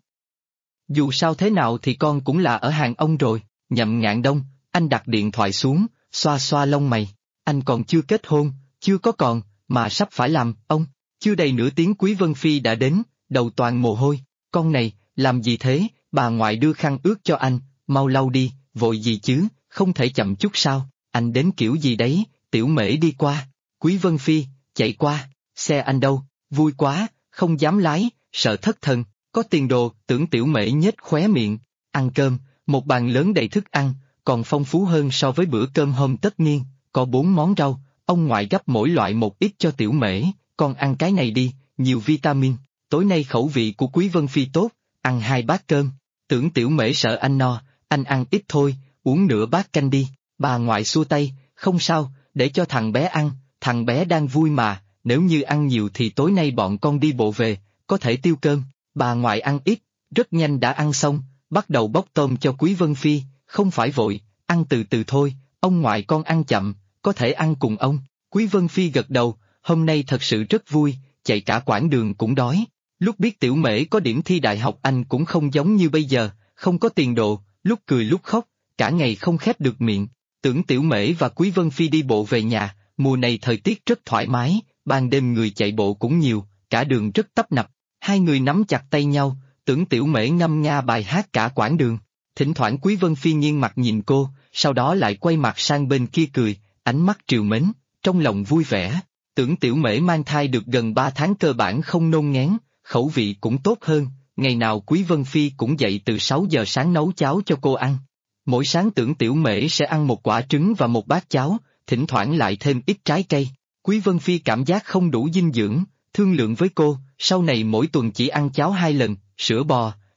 Dù sao thế nào thì con cũng là ở hàng ông rồi. Nhậm Ngạn Đông, anh đặt điện thoại xuống, xoa xoa lông mày. Anh còn chưa kết hôn, chưa có con, mà sắp phải làm ông. Chưa đầy nửa tiếng Quý Vân Phi đã đến, đầu toàn mồ hôi. Con này, làm gì thế? Bà ngoại đưa khăn ướt cho anh, mau lau đi, vội gì chứ, không thể chậm chút sao? Anh đến kiểu gì đấy? Tiểu Mễ đi qua. Quý Vân Phi, chạy qua, xe anh đâu? Vui quá, không dám lái, sợ thất thần. Có tiền đồ, tưởng Tiểu Mễ nhếch khóe miệng. Ăn cơm, một bàn lớn đầy thức ăn, còn phong phú hơn so với bữa cơm hôm tất niên. Có 4 món rau, ông ngoại gấp mỗi loại một ít cho Tiểu Mễ. Con ăn cái này đi, nhiều vitamin. Tối nay khẩu vị của Quý Vân Phi tốt, ăn 2 bát cơm. Tưởng Tiểu Mễ sợ anh no, anh ăn ít thôi, uống nửa bát canh đi. Bà ngoại xua tay, không sao, để cho thằng bé ăn, thằng bé đang vui mà, nếu như ăn nhiều thì tối nay bọn con đi bộ về, có thể tiêu cơm. Bà ngoại ăn ít, rất nhanh đã ăn xong, bắt đầu bóc tôm cho Quý Vân Phi, không phải vội, ăn từ từ thôi, ông ngoại con ăn chậm, có thể ăn cùng ông. Quý Vân Phi gật đầu, hôm nay thật sự rất vui, chạy cả quãng đường cũng đói. Lúc biết Tiểu Mễ có điểm thi đại học anh cũng không giống như bây giờ, không có tiền đồ, lúc cười lúc khóc, cả ngày không khép được miệng. Tưởng Tiểu Mễ và Quý Vân Phi đi bộ về nhà, mùa này thời tiết rất thoải mái, ban đêm người chạy bộ cũng nhiều, cả đường rất tấp nập. Hai người nắm chặt tay nhau, tưởng Tiểu Mễ ngâm nga bài hát cả quãng đường. Thỉnh thoảng Quý Vân Phi nghiêng mặt nhìn cô, sau đó lại quay mặt sang bên kia cười, ánh mắt trìu mến, trong lòng vui vẻ. Tưởng Tiểu Mễ mang thai được gần 3 tháng cơ bản không nôn ngén, khẩu vị cũng tốt hơn, ngày nào Quý Vân Phi cũng dậy từ 6 giờ sáng nấu cháo cho cô ăn. Mỗi sáng tưởng Tiểu Mễ sẽ ăn một quả trứng và một bát cháo, thỉnh thoảng lại thêm ít trái cây. Quý Vân Phi cảm giác không đủ dinh dưỡng, thương lượng với cô, sau này mỗi tuần chỉ ăn cháo 2 lần, sữa bò,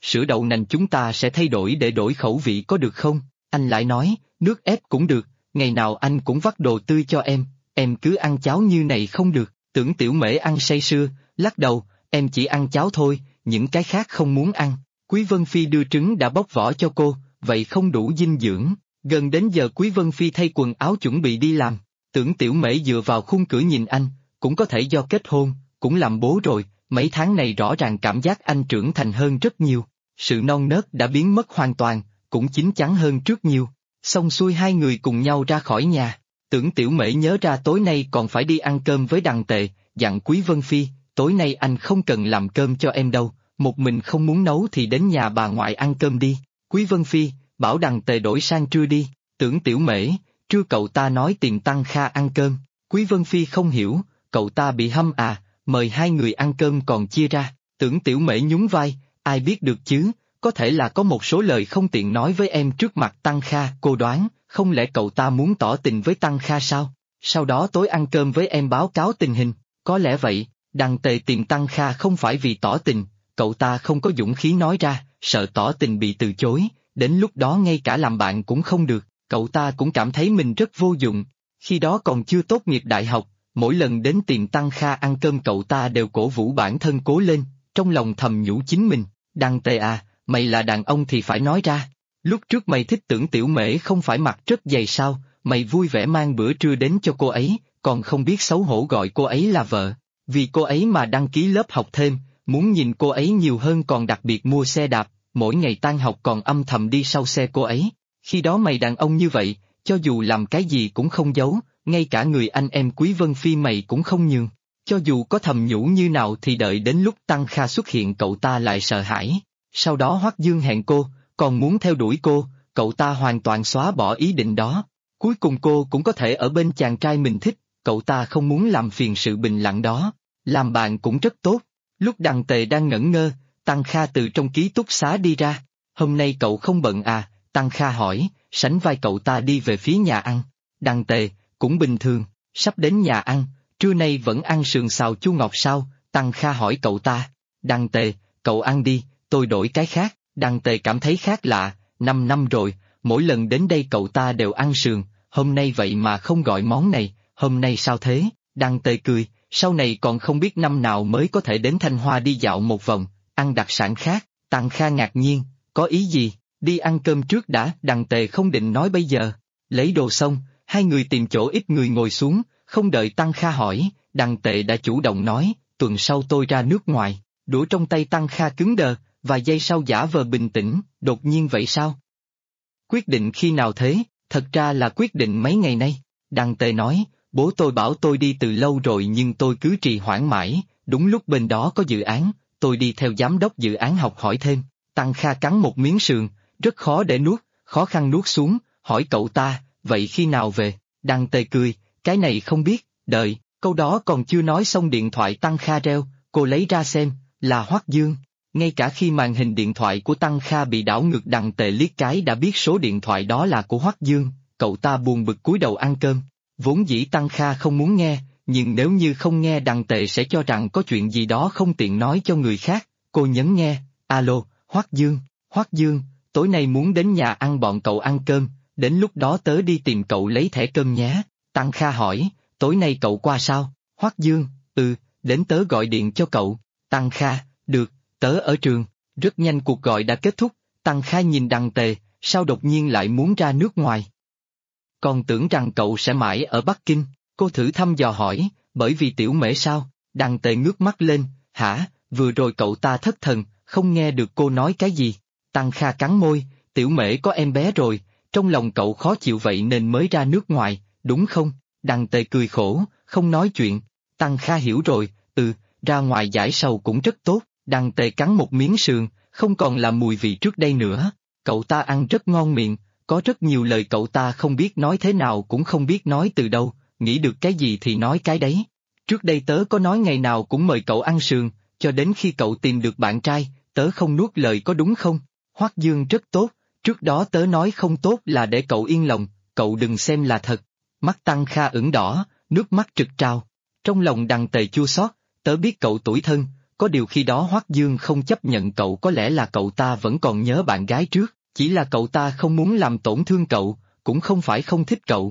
sữa đậu nành chúng ta sẽ thay đổi để đổi khẩu vị có được không? Anh lại nói, nước ép cũng được, ngày nào anh cũng vắt đồ tươi cho em cứ ăn cháo như này không được. Tưởng Tiểu Mễ ăn say sưa, lắc đầu, em chỉ ăn cháo thôi, những cái khác không muốn ăn. Quý Vân Phi đưa trứng đã bóc vỏ cho cô, vậy không đủ dinh dưỡng. Gần đến giờ Quý Vân Phi thay quần áo chuẩn bị đi làm. Tưởng Tiểu Mễ dựa vào khung cửa nhìn anh, cũng có thể do kết hôn, cũng làm bố rồi, mấy tháng này rõ ràng cảm giác anh trưởng thành hơn rất nhiều. Sự non nớt đã biến mất hoàn toàn, cũng chín chắn hơn trước nhiều. Xong xuôi hai người cùng nhau ra khỏi nhà. Tưởng Tiểu Mễ nhớ ra tối nay còn phải đi ăn cơm với Đằng Tề, dặn Quý Vân Phi, tối nay anh không cần làm cơm cho em đâu, một mình không muốn nấu thì đến nhà bà ngoại ăn cơm đi. Quý Vân Phi, bảo Đằng Tề đổi sang trưa đi. Tưởng Tiểu Mễ, trưa cậu ta nói tìm Tăng Kha ăn cơm. Quý Vân Phi không hiểu, cậu ta bị hâm à, mời hai người ăn cơm còn chia ra. Tưởng Tiểu Mễ nhún vai, ai biết được chứ, có thể là có một số lời không tiện nói với em trước mặt Tăng Kha, cô đoán, không lẽ cậu ta muốn tỏ tình với Tăng Kha sao? Sau đó tối ăn cơm với em báo cáo tình hình, có lẽ vậy. Đằng Tề tìm Tăng Kha không phải vì tỏ tình, cậu ta không có dũng khí nói ra, sợ tỏ tình bị từ chối, đến lúc đó ngay cả làm bạn cũng không được, cậu ta cũng cảm thấy mình rất vô dụng. Khi đó còn chưa tốt nghiệp đại học, mỗi lần đến tìm Tăng Kha ăn cơm cậu ta đều cổ vũ bản thân cố lên, trong lòng thầm nhủ chính mình, Đằng Tề à, mày là đàn ông thì phải nói ra. Lúc trước mày thích Tưởng Tiểu Mễ không phải mặt rất dày sao, mày vui vẻ mang bữa trưa đến cho cô ấy, còn không biết xấu hổ gọi cô ấy là vợ. Vì cô ấy mà đăng ký lớp học thêm, muốn nhìn cô ấy nhiều hơn còn đặc biệt mua xe đạp, mỗi ngày tan học còn âm thầm đi sau xe cô ấy. Khi đó mày đàn ông như vậy, cho dù làm cái gì cũng không giấu, ngay cả người anh em Quý Vân Phi mày cũng không nhường. Cho dù có thầm nhủ như nào thì đợi đến lúc Tăng Kha xuất hiện cậu ta lại sợ hãi. Sau đó Hoắc Dương hẹn cô, còn muốn theo đuổi cô, cậu ta hoàn toàn xóa bỏ ý định đó. Cuối cùng cô cũng có thể ở bên chàng trai mình thích, cậu ta không muốn làm phiền sự bình lặng đó. Làm bạn cũng rất tốt. Lúc Đằng Tề đang ngẩn ngơ, Tăng Kha từ trong ký túc xá đi ra. Hôm nay cậu không bận à? Tăng Kha hỏi, sánh vai cậu ta đi về phía nhà ăn. Đằng Tề, cũng bình thường, sắp đến nhà ăn, trưa nay vẫn ăn sườn xào chua ngọt sao? Tăng Kha hỏi cậu ta. Đằng Tề, cậu ăn đi, tôi đổi cái khác. Đằng Tề cảm thấy khác lạ, 5 năm rồi, mỗi lần đến đây cậu ta đều ăn sườn, hôm nay vậy mà không gọi món này, hôm nay sao thế? Đằng Tề cười, sau này còn không biết năm nào mới có thể đến Thanh Hoa đi dạo một vòng, ăn đặc sản khác. Tăng Kha ngạc nhiên, có ý gì? Đi ăn cơm trước đã. Đằng Tề không định nói bây giờ. Lấy đồ xong, hai người tìm chỗ ít người ngồi xuống, không đợi Tăng Kha hỏi, Đằng Tề đã chủ động nói, tuần sau tôi ra nước ngoài. Đũa trong tay Tăng Kha cứng đờ, vài giây sau giả vờ bình tĩnh, đột nhiên vậy sao? Quyết định khi nào thế? Thật ra là quyết định mấy ngày nay. Đằng Tề nói, bố tôi bảo tôi đi từ lâu rồi nhưng tôi cứ trì hoãn mãi, đúng lúc bên đó có dự án, tôi đi theo giám đốc dự án học hỏi thêm. Tăng Kha cắn một miếng sườn, rất khó để nuốt, khó khăn nuốt xuống, hỏi cậu ta, vậy khi nào về? Đằng Tề cười, cái này không biết, đợi, câu đó còn chưa nói xong điện thoại Tăng Kha reo, cô lấy ra xem, là Hoắc Dương. Ngay cả khi màn hình điện thoại của Tăng Kha bị đảo ngược Đằng Tề liếc cái đã biết số điện thoại đó là của Hoắc Dương, cậu ta buồn bực cúi đầu ăn cơm. Vốn dĩ Tăng Kha không muốn nghe, nhưng nếu như không nghe Đằng Tề sẽ cho rằng có chuyện gì đó không tiện nói cho người khác, cô nhấn nghe, alo, Hoắc Dương, tối nay muốn đến nhà ăn bọn cậu ăn cơm, đến lúc đó tớ đi tìm cậu lấy thẻ cơm nhé. Tăng Kha hỏi, tối nay cậu qua sao? Hoắc Dương, đến tớ gọi điện cho cậu. Tăng Kha, được, tớ ở trường. Rất nhanh cuộc gọi đã kết thúc, Tăng Kha nhìn Đằng Tề, sao đột nhiên lại muốn ra nước ngoài? Còn tưởng rằng cậu sẽ mãi ở Bắc Kinh, cô thử thăm dò hỏi, bởi vì Tiểu Mễ sao? Đằng Tề ngước mắt lên, hả, vừa rồi cậu ta thất thần, không nghe được cô nói cái gì. Tăng Kha cắn môi, Tiểu Mễ có em bé rồi, trong lòng cậu khó chịu vậy nên mới ra nước ngoài, đúng không? Đằng Tề cười khổ, không nói chuyện. Tăng Kha hiểu rồi, ra ngoài giải sầu cũng rất tốt. Đằng Tề cắn một miếng sườn, không còn là mùi vị trước đây nữa. Cậu ta ăn rất ngon miệng, có rất nhiều lời cậu ta không biết nói thế nào cũng không biết nói từ đâu, nghĩ được cái gì thì nói cái đấy. Trước đây tớ có nói ngày nào cũng mời cậu ăn sườn, cho đến khi cậu tìm được bạn trai, tớ không nuốt lời có đúng không? Hoắc Dương rất tốt, trước đó tớ nói không tốt là để cậu yên lòng, cậu đừng xem là thật. Mắt Tăng Kha ửng đỏ, nước mắt trực trào. Trong lòng Đằng Tề chua xót, tớ biết cậu tủi thân, có điều khi đó Hoắc Dương không chấp nhận cậu, có lẽ là cậu ta vẫn còn nhớ bạn gái trước, chỉ là cậu ta không muốn làm tổn thương cậu, cũng không phải không thích cậu.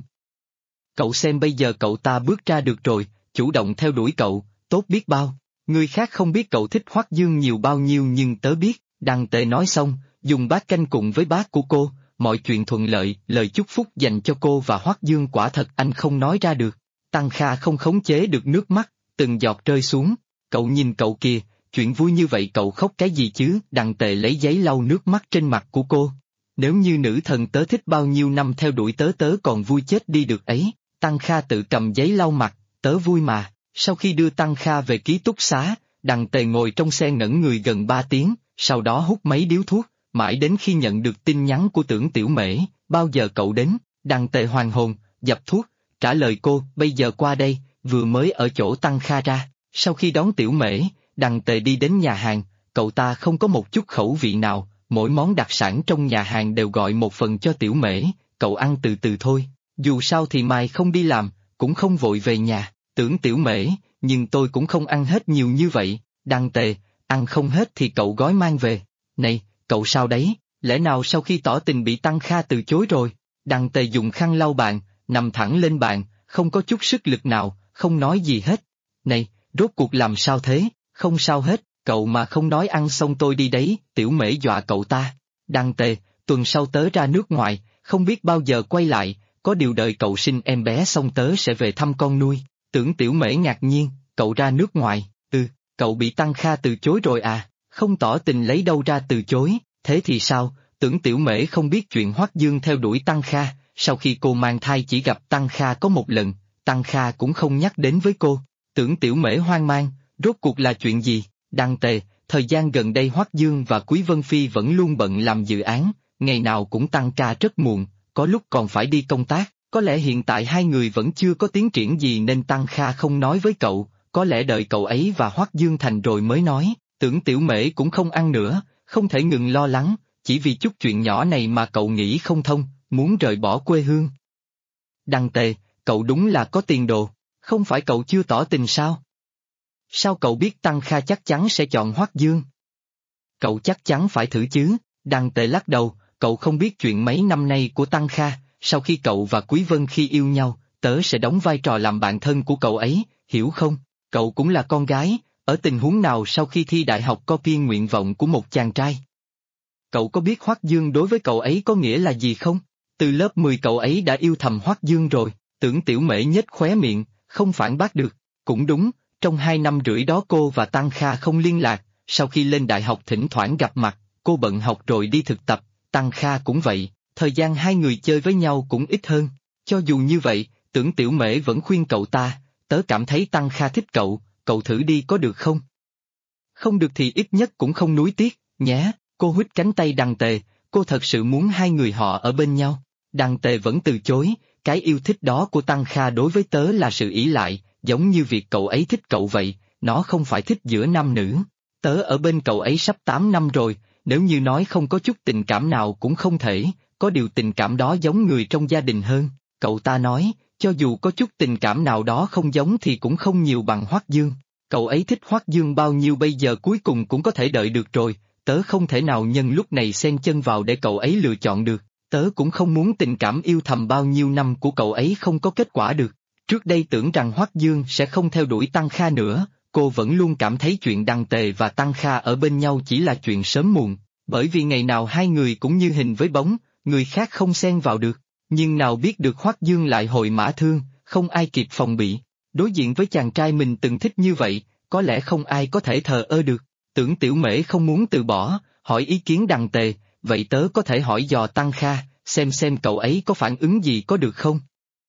Cậu xem bây giờ cậu ta bước ra được rồi, chủ động theo đuổi cậu, tốt biết bao. Người khác không biết cậu thích Hoắc Dương nhiều bao nhiêu nhưng tớ biết. Đằng Tề nói xong, dùng bát canh cùng với bát của cô, mọi chuyện thuận lợi, lời chúc phúc dành cho cô và Hoắc Dương quả thật anh không nói ra được. Tăng Kha không khống chế được nước mắt, từng giọt rơi xuống. Cậu nhìn cậu kìa, chuyện vui như vậy cậu khóc cái gì chứ? Đằng Tề lấy giấy lau nước mắt trên mặt của cô. Nếu như nữ thần tớ thích bao nhiêu năm theo đuổi tớ, tớ còn vui chết đi được ấy. Tăng Kha tự cầm giấy lau mặt, tớ vui mà. Sau khi đưa Tăng Kha về ký túc xá, Đằng Tề ngồi trong xe ngẩn người gần 3 tiếng, sau đó hút mấy điếu thuốc, mãi đến khi nhận được tin nhắn của Tưởng Tiểu Mễ, bao giờ cậu đến? Đằng Tề hoàn hồn, dập thuốc, trả lời cô, bây giờ qua đây, vừa mới ở chỗ Tăng Kha ra. Sau khi đón Tiểu Mễ, Đằng Tề đi đến nhà hàng, cậu ta không có một chút khẩu vị nào, mỗi món đặc sản trong nhà hàng đều gọi một phần cho Tiểu Mễ, cậu ăn từ từ thôi, dù sao thì mai không đi làm, cũng không vội về nhà. Tưởng Tiểu Mễ, nhưng tôi cũng không ăn hết nhiều như vậy. Đằng Tề, ăn không hết thì cậu gói mang về. Này, cậu sao đấy, lẽ nào sau khi tỏ tình bị Tăng Kha từ chối rồi? Đằng Tề dùng khăn lau bàn, nằm thẳng lên bàn, không có chút sức lực nào, không nói gì hết. Này, rốt cuộc làm sao thế? Không sao hết, cậu mà không nói ăn xong tôi đi đấy. Tiểu Mễ dọa cậu ta. Đằng Tề, tuần sau tớ ra nước ngoài, không biết bao giờ quay lại, có điều đợi cậu sinh em bé xong tớ sẽ về thăm con nuôi. Tưởng Tiểu Mễ ngạc nhiên, cậu ra nước ngoài, cậu bị Tăng Kha từ chối rồi à? Không tỏ tình lấy đâu ra từ chối, thế thì sao? Tưởng Tiểu Mễ không biết chuyện Hoắc Dương theo đuổi Tăng Kha, sau khi cô mang thai chỉ gặp Tăng Kha có một lần, Tăng Kha cũng không nhắc đến với cô. Tưởng Tiểu Mễ hoang mang, rốt cuộc là chuyện gì? Đằng Tề, thời gian gần đây Hoắc Dương và Quý Vân Phi vẫn luôn bận làm dự án, ngày nào cũng tăng ca rất muộn, có lúc còn phải đi công tác. Có lẽ hiện tại hai người vẫn chưa có tiến triển gì nên Tăng Kha không nói với cậu, có lẽ đợi cậu ấy và Hoắc Dương thành rồi mới nói. Tưởng Tiểu Mễ cũng không ăn nữa, không thể ngừng lo lắng, chỉ vì chút chuyện nhỏ này mà cậu nghĩ không thông, muốn rời bỏ quê hương. Đằng Tề, cậu đúng là có tiền đồ, không phải cậu chưa tỏ tình sao? Sao cậu biết Tăng Kha chắc chắn sẽ chọn Hoắc Dương? Cậu chắc chắn phải thử chứ. Đằng Tề lắc đầu, cậu không biết chuyện mấy năm nay của Tăng Kha. Sau khi cậu và Quý Vân khi yêu nhau, tớ sẽ đóng vai trò làm bạn thân của cậu ấy, hiểu không? Cậu cũng là con gái, ở tình huống nào sau khi thi đại học copy nguyện vọng của một chàng trai? Cậu có biết Hoắc Dương đối với cậu ấy có nghĩa là gì không? Từ lớp 10 cậu ấy đã yêu thầm Hoắc Dương rồi. Tưởng Tiểu Mễ nhếch khóe miệng, không phản bác được. Cũng đúng, trong 2 năm rưỡi đó cô và Tăng Kha không liên lạc, sau khi lên đại học thỉnh thoảng gặp mặt, cô bận học rồi đi thực tập, Tăng Kha cũng vậy. Thời gian hai người chơi với nhau cũng ít hơn. Cho dù như vậy, Tưởng Tiểu Mễ vẫn khuyên cậu ta, tớ cảm thấy Tăng Kha thích cậu, cậu thử đi có được không? Không được thì ít nhất cũng không nuối tiếc, nhé. Cô huýt cánh tay Đằng Tề, cô thật sự muốn hai người họ ở bên nhau. Đằng Tề vẫn từ chối, cái yêu thích đó của Tăng Kha đối với tớ là sự ỷ lại, giống như việc cậu ấy thích cậu vậy, nó không phải thích giữa nam nữ. Tớ ở bên cậu ấy sắp 8 năm rồi, nếu như nói không có chút tình cảm nào cũng không thể. Có điều tình cảm đó giống người trong gia đình hơn, cậu ta nói, cho dù có chút tình cảm nào đó không giống thì cũng không nhiều bằng Hoắc Dương. Cậu ấy thích Hoắc Dương bao nhiêu bây giờ cuối cùng cũng có thể đợi được rồi, tớ không thể nào nhân lúc này xen chân vào để cậu ấy lựa chọn được, tớ cũng không muốn tình cảm yêu thầm bao nhiêu năm của cậu ấy không có kết quả được. Trước đây tưởng rằng Hoắc Dương sẽ không theo đuổi Tăng Kha nữa, cô vẫn luôn cảm thấy chuyện Đằng Tề và Tăng Kha ở bên nhau chỉ là chuyện sớm muộn, bởi vì ngày nào hai người cũng như hình với bóng. Người khác không xen vào được, nhưng nào biết được Hoắc Dương lại hội mã thương, không ai kịp phòng bị. Đối diện với chàng trai mình từng thích như vậy, có lẽ không ai có thể thờ ơ được. Tưởng Tiểu Mễ không muốn từ bỏ, hỏi ý kiến Đằng Tề, vậy tớ có thể hỏi dò Tăng Kha, xem cậu ấy có phản ứng gì có được không?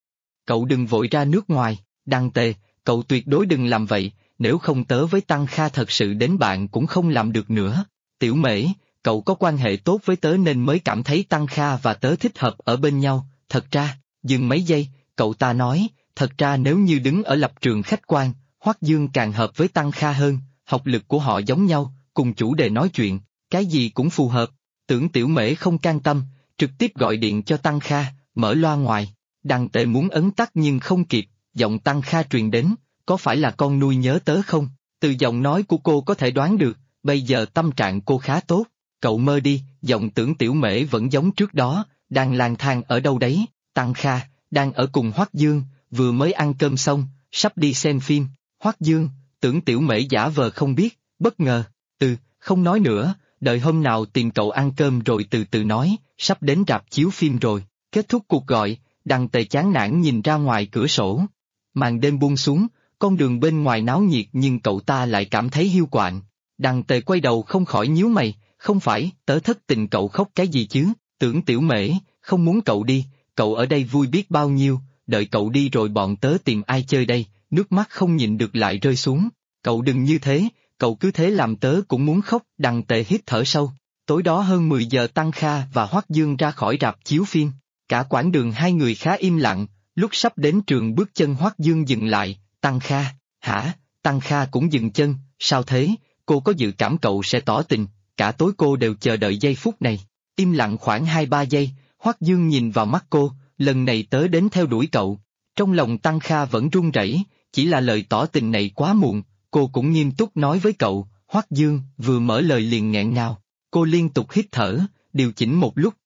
Cậu đừng vội ra nước ngoài, Đằng Tề, cậu tuyệt đối đừng làm vậy, nếu không tớ với Tăng Kha thật sự đến bạn cũng không làm được nữa. Tiểu Mễ, cậu có quan hệ tốt với tớ nên mới cảm thấy Tăng Kha và tớ thích hợp ở bên nhau, thật ra, dừng mấy giây, cậu ta nói, thật ra nếu như đứng ở lập trường khách quan, Hoắc Dương càng hợp với Tăng Kha hơn, học lực của họ giống nhau, cùng chủ đề nói chuyện, cái gì cũng phù hợp. Tưởng Tiểu Mễ không can tâm, trực tiếp gọi điện cho Tăng Kha, mở loa ngoài. Đằng Tề muốn ấn tắt nhưng không kịp, giọng Tăng Kha truyền đến, có phải là con nuôi nhớ tớ không? Từ giọng nói của cô có thể đoán được, bây giờ tâm trạng cô khá tốt. Cậu mơ đi, giọng Tưởng Tiểu Mễ vẫn giống trước đó, đang lang thang ở đâu đấy. Tăng Kha, đang ở cùng Hoắc Dương, vừa mới ăn cơm xong, sắp đi xem phim. Hoắc Dương, Tưởng Tiểu Mễ giả vờ không biết, bất ngờ. Không nói nữa, đợi hôm nào tìm cậu ăn cơm rồi từ từ nói, sắp đến rạp chiếu phim rồi. Kết thúc cuộc gọi, Đằng Tề chán nản nhìn ra ngoài cửa sổ. Màn đêm buông xuống, con đường bên ngoài náo nhiệt nhưng cậu ta lại cảm thấy hiu quạnh. Đằng Tề quay đầu không khỏi nhíu mày, không phải, tớ thất tình cậu khóc cái gì chứ, Tưởng Tiểu Mễ, không muốn cậu đi, cậu ở đây vui biết bao nhiêu, đợi cậu đi rồi bọn tớ tìm ai chơi đây, nước mắt không nhịn được lại rơi xuống. Cậu đừng như thế, cậu cứ thế làm tớ cũng muốn khóc. Đằng Tề hít thở sâu. Tối đó hơn 10 giờ Tăng Kha và Hoắc Dương ra khỏi rạp chiếu phim. Cả quãng đường hai người khá im lặng, lúc sắp đến trường bước chân Hoắc Dương dừng lại. Tăng Kha, hả? Tăng Kha cũng dừng chân, sao thế? Cô có dự cảm cậu sẽ tỏ tình, cả tối cô đều chờ đợi giây phút này. Im lặng khoảng 2-3 giây, Hoắc Dương nhìn vào mắt cô, lần này tớ đến theo đuổi cậu. Trong lòng Tăng Kha vẫn run rẩy, chỉ là lời tỏ tình này quá muộn, cô cũng nghiêm túc nói với cậu. Hoắc Dương vừa mở lời liền nghẹn ngào, cô liên tục hít thở, điều chỉnh một lúc.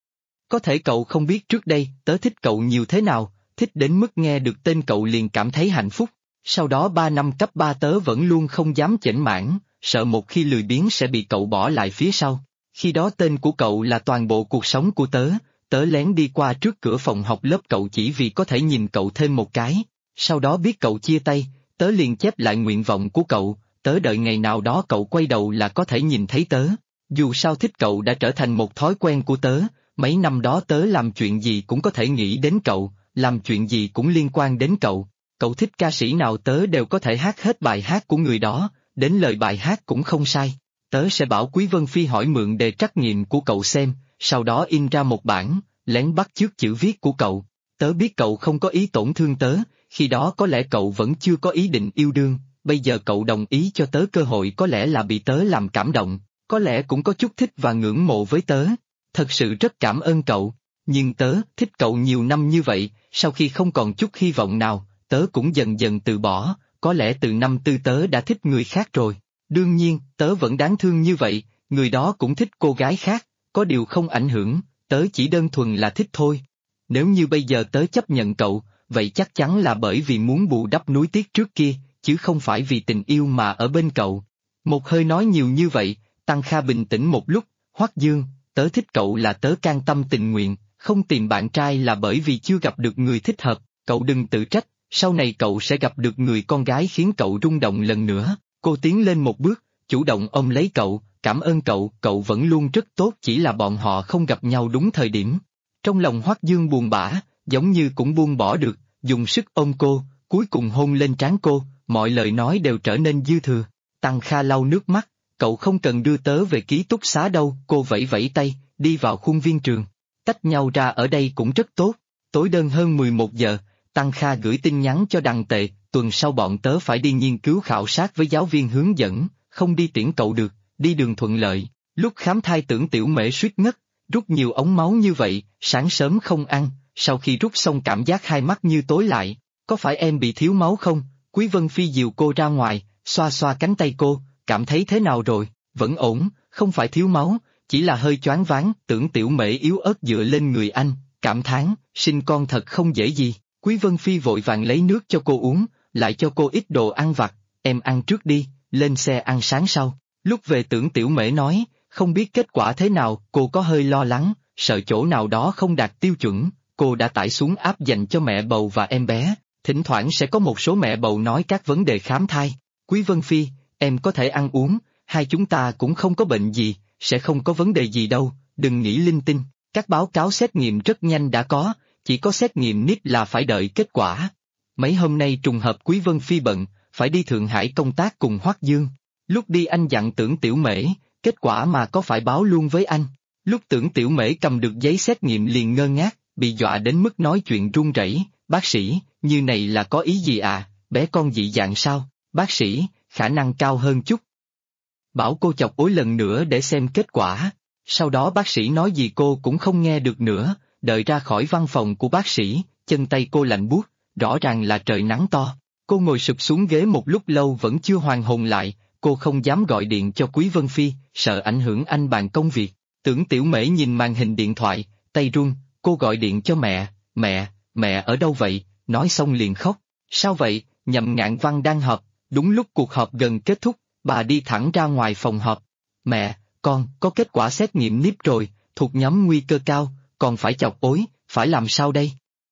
Có thể cậu không biết trước đây tớ thích cậu nhiều thế nào, thích đến mức nghe được tên cậu liền cảm thấy hạnh phúc. Sau đó 3 năm cấp 3 tớ vẫn luôn không dám chểnh mảng, sợ một khi lười biếng sẽ bị cậu bỏ lại phía sau. Khi đó tên của cậu là toàn bộ cuộc sống của tớ, tớ lén đi qua trước cửa phòng học lớp cậu chỉ vì có thể nhìn cậu thêm một cái. Sau đó biết cậu chia tay, tớ liền chép lại nguyện vọng của cậu, tớ đợi ngày nào đó cậu quay đầu là có thể nhìn thấy tớ. Dù sao thích cậu đã trở thành một thói quen của tớ, mấy năm đó tớ làm chuyện gì cũng có thể nghĩ đến cậu, làm chuyện gì cũng liên quan đến cậu. Cậu thích ca sĩ nào tớ đều có thể hát hết bài hát của người đó, đến lời bài hát cũng không sai. Tớ sẽ bảo Quý Vân Phi hỏi mượn đề trắc nghiệm của cậu xem, sau đó in ra một bản, lén bắt chước chữ viết của cậu. Tớ biết cậu không có ý tổn thương tớ, khi đó có lẽ cậu vẫn chưa có ý định yêu đương, bây giờ cậu đồng ý cho tớ cơ hội có lẽ là bị tớ làm cảm động, có lẽ cũng có chút thích và ngưỡng mộ với tớ. Thật sự rất cảm ơn cậu, nhưng tớ thích cậu nhiều năm như vậy, sau khi không còn chút hy vọng nào, tớ cũng dần dần từ bỏ, có lẽ từ năm tư tớ đã thích người khác rồi. Đương nhiên, tớ vẫn đáng thương như vậy, người đó cũng thích cô gái khác, có điều không ảnh hưởng, tớ chỉ đơn thuần là thích thôi. Nếu như bây giờ tớ chấp nhận cậu, vậy chắc chắn là bởi vì muốn bù đắp nuối tiếc trước kia, chứ không phải vì tình yêu mà ở bên cậu. Một hơi nói nhiều như vậy, Tăng Kha bình tĩnh một lúc. Hoắc Dương, tớ thích cậu là tớ can tâm tình nguyện, không tìm bạn trai là bởi vì chưa gặp được người thích hợp, cậu đừng tự trách, sau này cậu sẽ gặp được người con gái khiến cậu rung động lần nữa. Cô tiến lên một bước, chủ động ôm lấy cậu, cảm ơn cậu, cậu vẫn luôn rất tốt, chỉ là bọn họ không gặp nhau đúng thời điểm. Trong lòng Hoắc Dương buồn bã, giống như cũng buông bỏ được, dùng sức ôm cô, cuối cùng hôn lên trán cô, mọi lời nói đều trở nên dư thừa. Tăng Kha lau nước mắt, cậu không cần đưa tớ về ký túc xá đâu, cô vẫy vẫy tay, đi vào khuôn viên trường. Tách nhau ra ở đây cũng rất tốt. Tối đơn hơn 11 giờ, Tăng Kha gửi tin nhắn cho Đằng Tề, tuần sau bọn tớ phải đi nghiên cứu khảo sát với giáo viên hướng dẫn, không đi tiễn cậu được, đi đường thuận lợi. Lúc khám thai Tưởng Tiểu Mễ suýt ngất, rút nhiều ống máu như vậy, sáng sớm không ăn, sau khi rút xong cảm giác hai mắt như tối lại. Có phải em bị thiếu máu không? Quý Vân Phi dìu cô ra ngoài, xoa xoa cánh tay cô, cảm thấy thế nào rồi? Vẫn ổn, không phải thiếu máu, chỉ là hơi choáng váng. Tưởng Tiểu Mễ yếu ớt dựa lên người anh, cảm thán, sinh con thật không dễ gì. Quý Vân Phi vội vàng lấy nước cho cô uống, lại cho cô ít đồ ăn vặt, em ăn trước đi, lên xe ăn sáng sau. Lúc về Tưởng Tiểu Mễ nói, không biết kết quả thế nào, cô có hơi lo lắng, sợ chỗ nào đó không đạt tiêu chuẩn. Cô đã tải xuống app dành cho mẹ bầu và em bé, thỉnh thoảng sẽ có một số mẹ bầu nói các vấn đề khám thai. Quý Vân Phi, em có thể ăn uống, hai chúng ta cũng không có bệnh gì, sẽ không có vấn đề gì đâu, đừng nghĩ linh tinh, các báo cáo xét nghiệm rất nhanh đã có, chỉ có xét nghiệm NIPT là phải đợi kết quả. Mấy hôm nay trùng hợp Quý Vân Phi bận, phải đi Thượng Hải công tác cùng Hoắc Dương. Lúc đi anh dặn Tưởng Tiểu Mễ, kết quả mà có phải báo luôn với anh. Lúc Tưởng Tiểu Mễ cầm được giấy xét nghiệm liền ngơ ngác, bị dọa đến mức nói chuyện run rẩy. Bác sĩ, như này là có ý gì à, bé con dị dạng sao? Bác sĩ, khả năng cao hơn chút. Bảo cô chọc ối lần nữa để xem kết quả. Sau đó bác sĩ nói gì cô cũng không nghe được nữa, đợi ra khỏi văn phòng của bác sĩ, chân tay cô lạnh buốt, rõ ràng là trời nắng to. Cô ngồi sụp xuống ghế một lúc lâu vẫn chưa hoàn hồn lại, cô không dám gọi điện cho Quý Vân Phi, sợ ảnh hưởng anh bàn công việc. Tưởng Tiểu Mễ nhìn màn hình điện thoại, tay run, cô gọi điện cho mẹ, mẹ ở đâu vậy, nói xong liền khóc. Sao vậy, Nhậm Ngạn Văn đang họp, đúng lúc cuộc họp gần kết thúc, bà đi thẳng ra ngoài phòng họp. Mẹ, con có kết quả xét nghiệm níp rồi, thuộc nhóm nguy cơ cao, còn phải chọc ối, phải làm sao đây?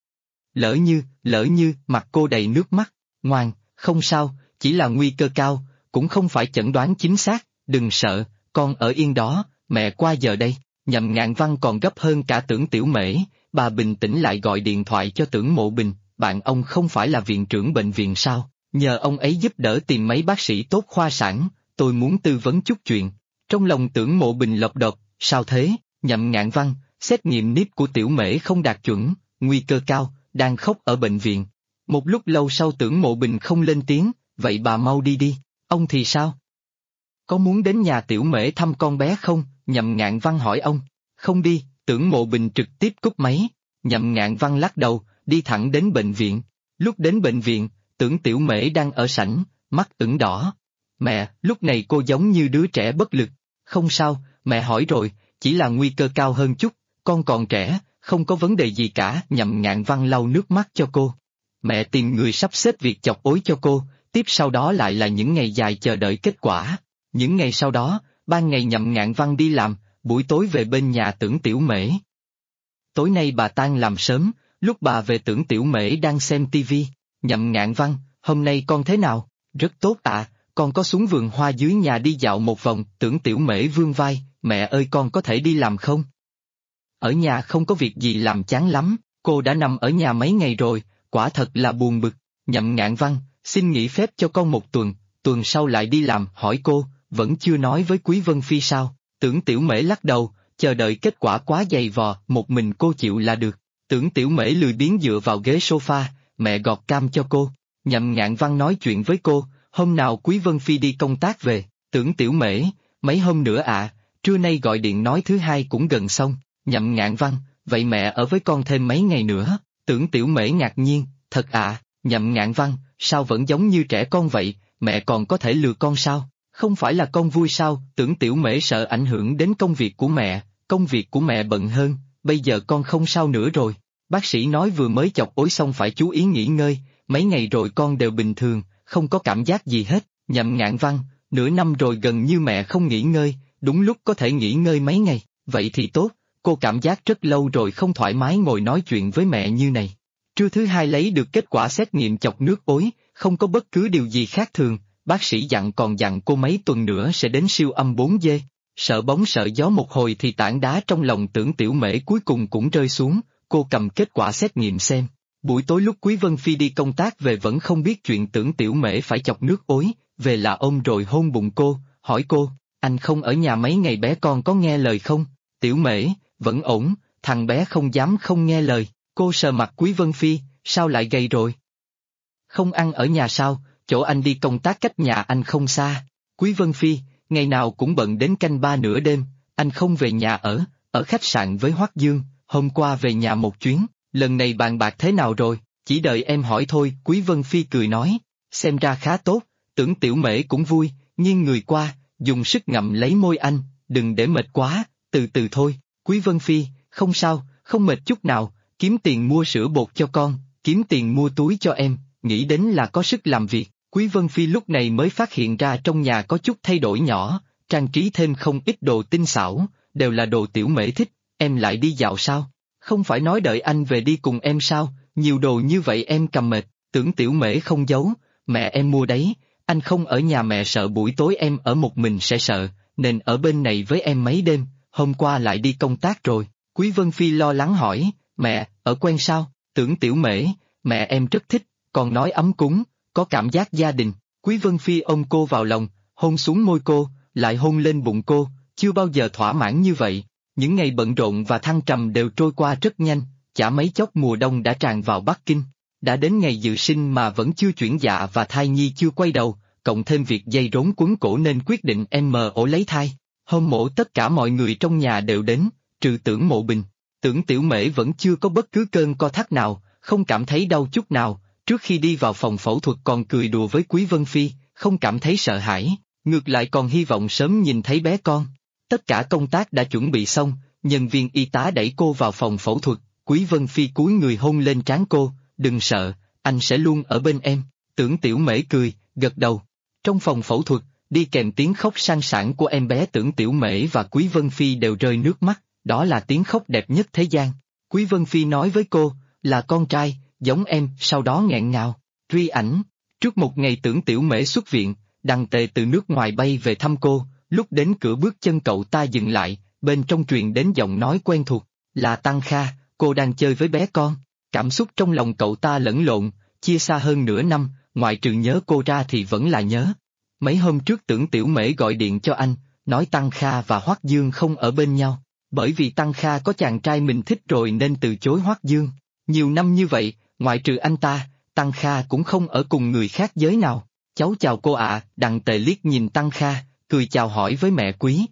Lỡ như, mặt cô đầy nước mắt, ngoan, không sao, chỉ là nguy cơ cao, cũng không phải chẩn đoán chính xác, đừng sợ, con ở yên đó, mẹ qua giờ đây. Nhậm Ngạn Văn còn gấp hơn cả Tưởng Tiểu Mễ, bà bình tĩnh lại gọi điện thoại cho Tưởng Mộ Bình, bạn ông không phải là viện trưởng bệnh viện sao, nhờ ông ấy giúp đỡ tìm mấy bác sĩ tốt khoa sản, tôi muốn tư vấn chút chuyện. Trong lòng Tưởng Mộ Bình lộc độc, sao thế, Nhậm Ngạn Văn, xét nghiệm níp của Tiểu Mễ không đạt chuẩn, nguy cơ cao, đang khóc ở bệnh viện. Một lúc lâu sau Tưởng Mộ Bình không lên tiếng, vậy bà mau đi đi, ông thì sao? Có muốn đến nhà Tiểu Mễ thăm con bé không? Nhậm Ngạn Văn hỏi ông. Không đi, Tưởng Mộ Bình trực tiếp cúp máy. Nhậm Ngạn Văn lắc đầu, đi thẳng đến bệnh viện. Lúc đến bệnh viện, Tưởng Tiểu Mễ đang ở sảnh, mắt ửng đỏ. Mẹ, lúc này cô giống như đứa trẻ bất lực. Không sao, mẹ hỏi rồi, chỉ là nguy cơ cao hơn chút, con còn trẻ, không có vấn đề gì cả. Nhậm Ngạn Văn lau nước mắt cho cô. Mẹ tìm người sắp xếp việc chọc ối cho cô, tiếp sau đó lại là những ngày dài chờ đợi kết quả. Những ngày sau đó, ban ngày Nhậm Ngạn Văn đi làm, buổi tối về bên nhà Tưởng Tiểu Mễ. Tối nay bà tan làm sớm, lúc bà về Tưởng Tiểu Mễ đang xem tivi. Nhậm Ngạn Văn, hôm nay con thế nào? Rất tốt ạ, con có xuống vườn hoa dưới nhà đi dạo một vòng. Tưởng Tiểu Mễ vươn vai, mẹ ơi con có thể đi làm không? Ở nhà không có việc gì làm chán lắm, cô đã nằm ở nhà mấy ngày rồi, quả thật là buồn bực. Nhậm Ngạn Văn, xin nghỉ phép cho con một tuần sau lại đi làm. Hỏi cô, vẫn chưa nói với Quý Vân Phi sao? Tưởng Tiểu Mễ lắc đầu, chờ đợi kết quả quá dày vò, một mình cô chịu là được. Tưởng Tiểu Mễ lười biếng dựa vào ghế sofa, mẹ gọt cam cho cô. Nhậm Ngạn Văn nói chuyện với cô, hôm nào Quý Vân Phi đi công tác về? Tưởng Tiểu Mễ, mấy hôm nữa ạ, trưa nay gọi điện nói thứ hai cũng gần xong. Nhậm Ngạn Văn, vậy mẹ ở với con thêm mấy ngày nữa? Tưởng Tiểu Mễ ngạc nhiên, thật ạ? Nhậm Ngạn Văn, sao vẫn giống như trẻ con vậy, mẹ còn có thể lừa con sao? Không phải là con vui sao? Tưởng Tiểu Mễ sợ ảnh hưởng đến công việc của mẹ bận hơn, bây giờ con không sao nữa rồi. Bác sĩ nói vừa mới chọc ối xong phải chú ý nghỉ ngơi, mấy ngày rồi con đều bình thường, không có cảm giác gì hết. Nhậm Ngạn Văn, nửa năm rồi gần như mẹ không nghỉ ngơi, đúng lúc có thể nghỉ ngơi mấy ngày, vậy thì tốt, cô cảm giác rất lâu rồi không thoải mái ngồi nói chuyện với mẹ như này. Trưa thứ hai lấy được kết quả xét nghiệm chọc nước ối, không có bất cứ điều gì khác thường, bác sĩ còn dặn cô mấy tuần nữa sẽ đến siêu âm 4D. Sợ bóng sợ gió một hồi thì tảng đá trong lòng Tưởng Tiểu Mễ cuối cùng cũng rơi xuống, cô cầm kết quả xét nghiệm xem. Buổi tối lúc Quý Vân Phi đi công tác về vẫn không biết chuyện Tưởng Tiểu Mễ phải chọc nước ối, về là ôm rồi hôn bụng cô, hỏi cô, anh không ở nhà mấy ngày bé con có nghe lời không? Tiểu Mễ, vẫn ổn, thằng bé không dám không nghe lời. Cô sờ mặt Quý Vân Phi, sao lại gầy rồi? Không ăn ở nhà sao, chỗ anh đi công tác cách nhà anh không xa. Quý Vân Phi, ngày nào cũng bận đến canh 3 nửa đêm, anh không về nhà ở khách sạn với Hoắc Dương, hôm qua về nhà một chuyến, lần này bàn bạc thế nào rồi, chỉ đợi em hỏi thôi. Quý Vân Phi cười nói, xem ra khá tốt, Tưởng Tiểu Mễ cũng vui, nghiêng người qua, dùng sức ngậm lấy môi anh, đừng để mệt quá, từ từ thôi. Quý Vân Phi, không sao, không mệt chút nào. Kiếm tiền mua sữa bột cho con, kiếm tiền mua túi cho em, nghĩ đến là có sức làm việc. Quý Vân Phi lúc này mới phát hiện ra trong nhà có chút thay đổi nhỏ, trang trí thêm không ít đồ tinh xảo, đều là đồ Tiểu Mễ thích. Em lại đi dạo sao? Không phải nói đợi anh về đi cùng em sao? Nhiều đồ như vậy em cầm mệt. Tưởng Tiểu Mễ không giấu, mẹ em mua đấy, anh không ở nhà mẹ sợ buổi tối em ở một mình sẽ sợ, nên ở bên này với em mấy đêm, hôm qua lại đi công tác rồi. Quý Vân Phi lo lắng hỏi, mẹ, ở quen sao? Tưởng Tiểu Mễ, mẹ em rất thích, còn nói ấm cúng, có cảm giác gia đình. Quý Vân Phi ôm cô vào lòng, hôn xuống môi cô, lại hôn lên bụng cô, chưa bao giờ thỏa mãn như vậy. Những ngày bận rộn và thăng trầm đều trôi qua rất nhanh, chả mấy chốc mùa đông đã tràn vào Bắc Kinh. Đã đến ngày dự sinh mà vẫn chưa chuyển dạ và thai nhi chưa quay đầu, cộng thêm việc dây rốn quấn cổ nên quyết định em mổ lấy thai. Hôm mổ tất cả mọi người trong nhà đều đến, trừ Tưởng Mộ Bình. Tưởng Tiểu Mễ vẫn chưa có bất cứ cơn co thắt nào, không cảm thấy đau chút nào, Trước khi đi vào phòng phẫu thuật còn cười đùa với Quý Vân Phi, không cảm thấy sợ hãi, ngược lại còn hy vọng sớm nhìn thấy bé con. Tất cả công tác đã chuẩn bị xong, nhân viên y tá đẩy cô vào phòng phẫu thuật, Quý Vân Phi cúi người hôn lên trán cô, đừng sợ, anh sẽ luôn ở bên em. Tưởng Tiểu Mễ cười, gật đầu. Trong phòng phẫu thuật, đi kèm tiếng khóc sang sảng của em bé Tưởng Tiểu Mễ và Quý Vân Phi đều rơi nước mắt, đó là tiếng khóc đẹp nhất thế gian. Quý Vân Phi nói với cô, là con trai, giống em, sau đó nghẹn ngào. Truy ảnh, trước một ngày Tưởng Tiểu Mễ xuất viện, Đằng Tề từ nước ngoài bay về thăm cô, lúc đến cửa bước chân cậu ta dừng lại, bên trong truyền đến giọng nói quen thuộc, là Tăng Kha, cô đang chơi với bé con. Cảm xúc trong lòng cậu ta lẫn lộn, chia xa hơn nửa năm, ngoại trừ nhớ cô ra thì vẫn là nhớ. Mấy hôm trước Tưởng Tiểu Mễ gọi điện cho anh, nói Tăng Kha và Hoắc Dương không ở bên nhau, bởi vì Tăng Kha có chàng trai mình thích rồi nên từ chối Hoắc Dương. Nhiều năm như vậy, ngoại trừ anh ta, Tăng Kha cũng không ở cùng người khác giới nào. Cháu chào cô ạ, Đằng Tề liếc nhìn Tăng Kha, cười chào hỏi với mẹ Quý.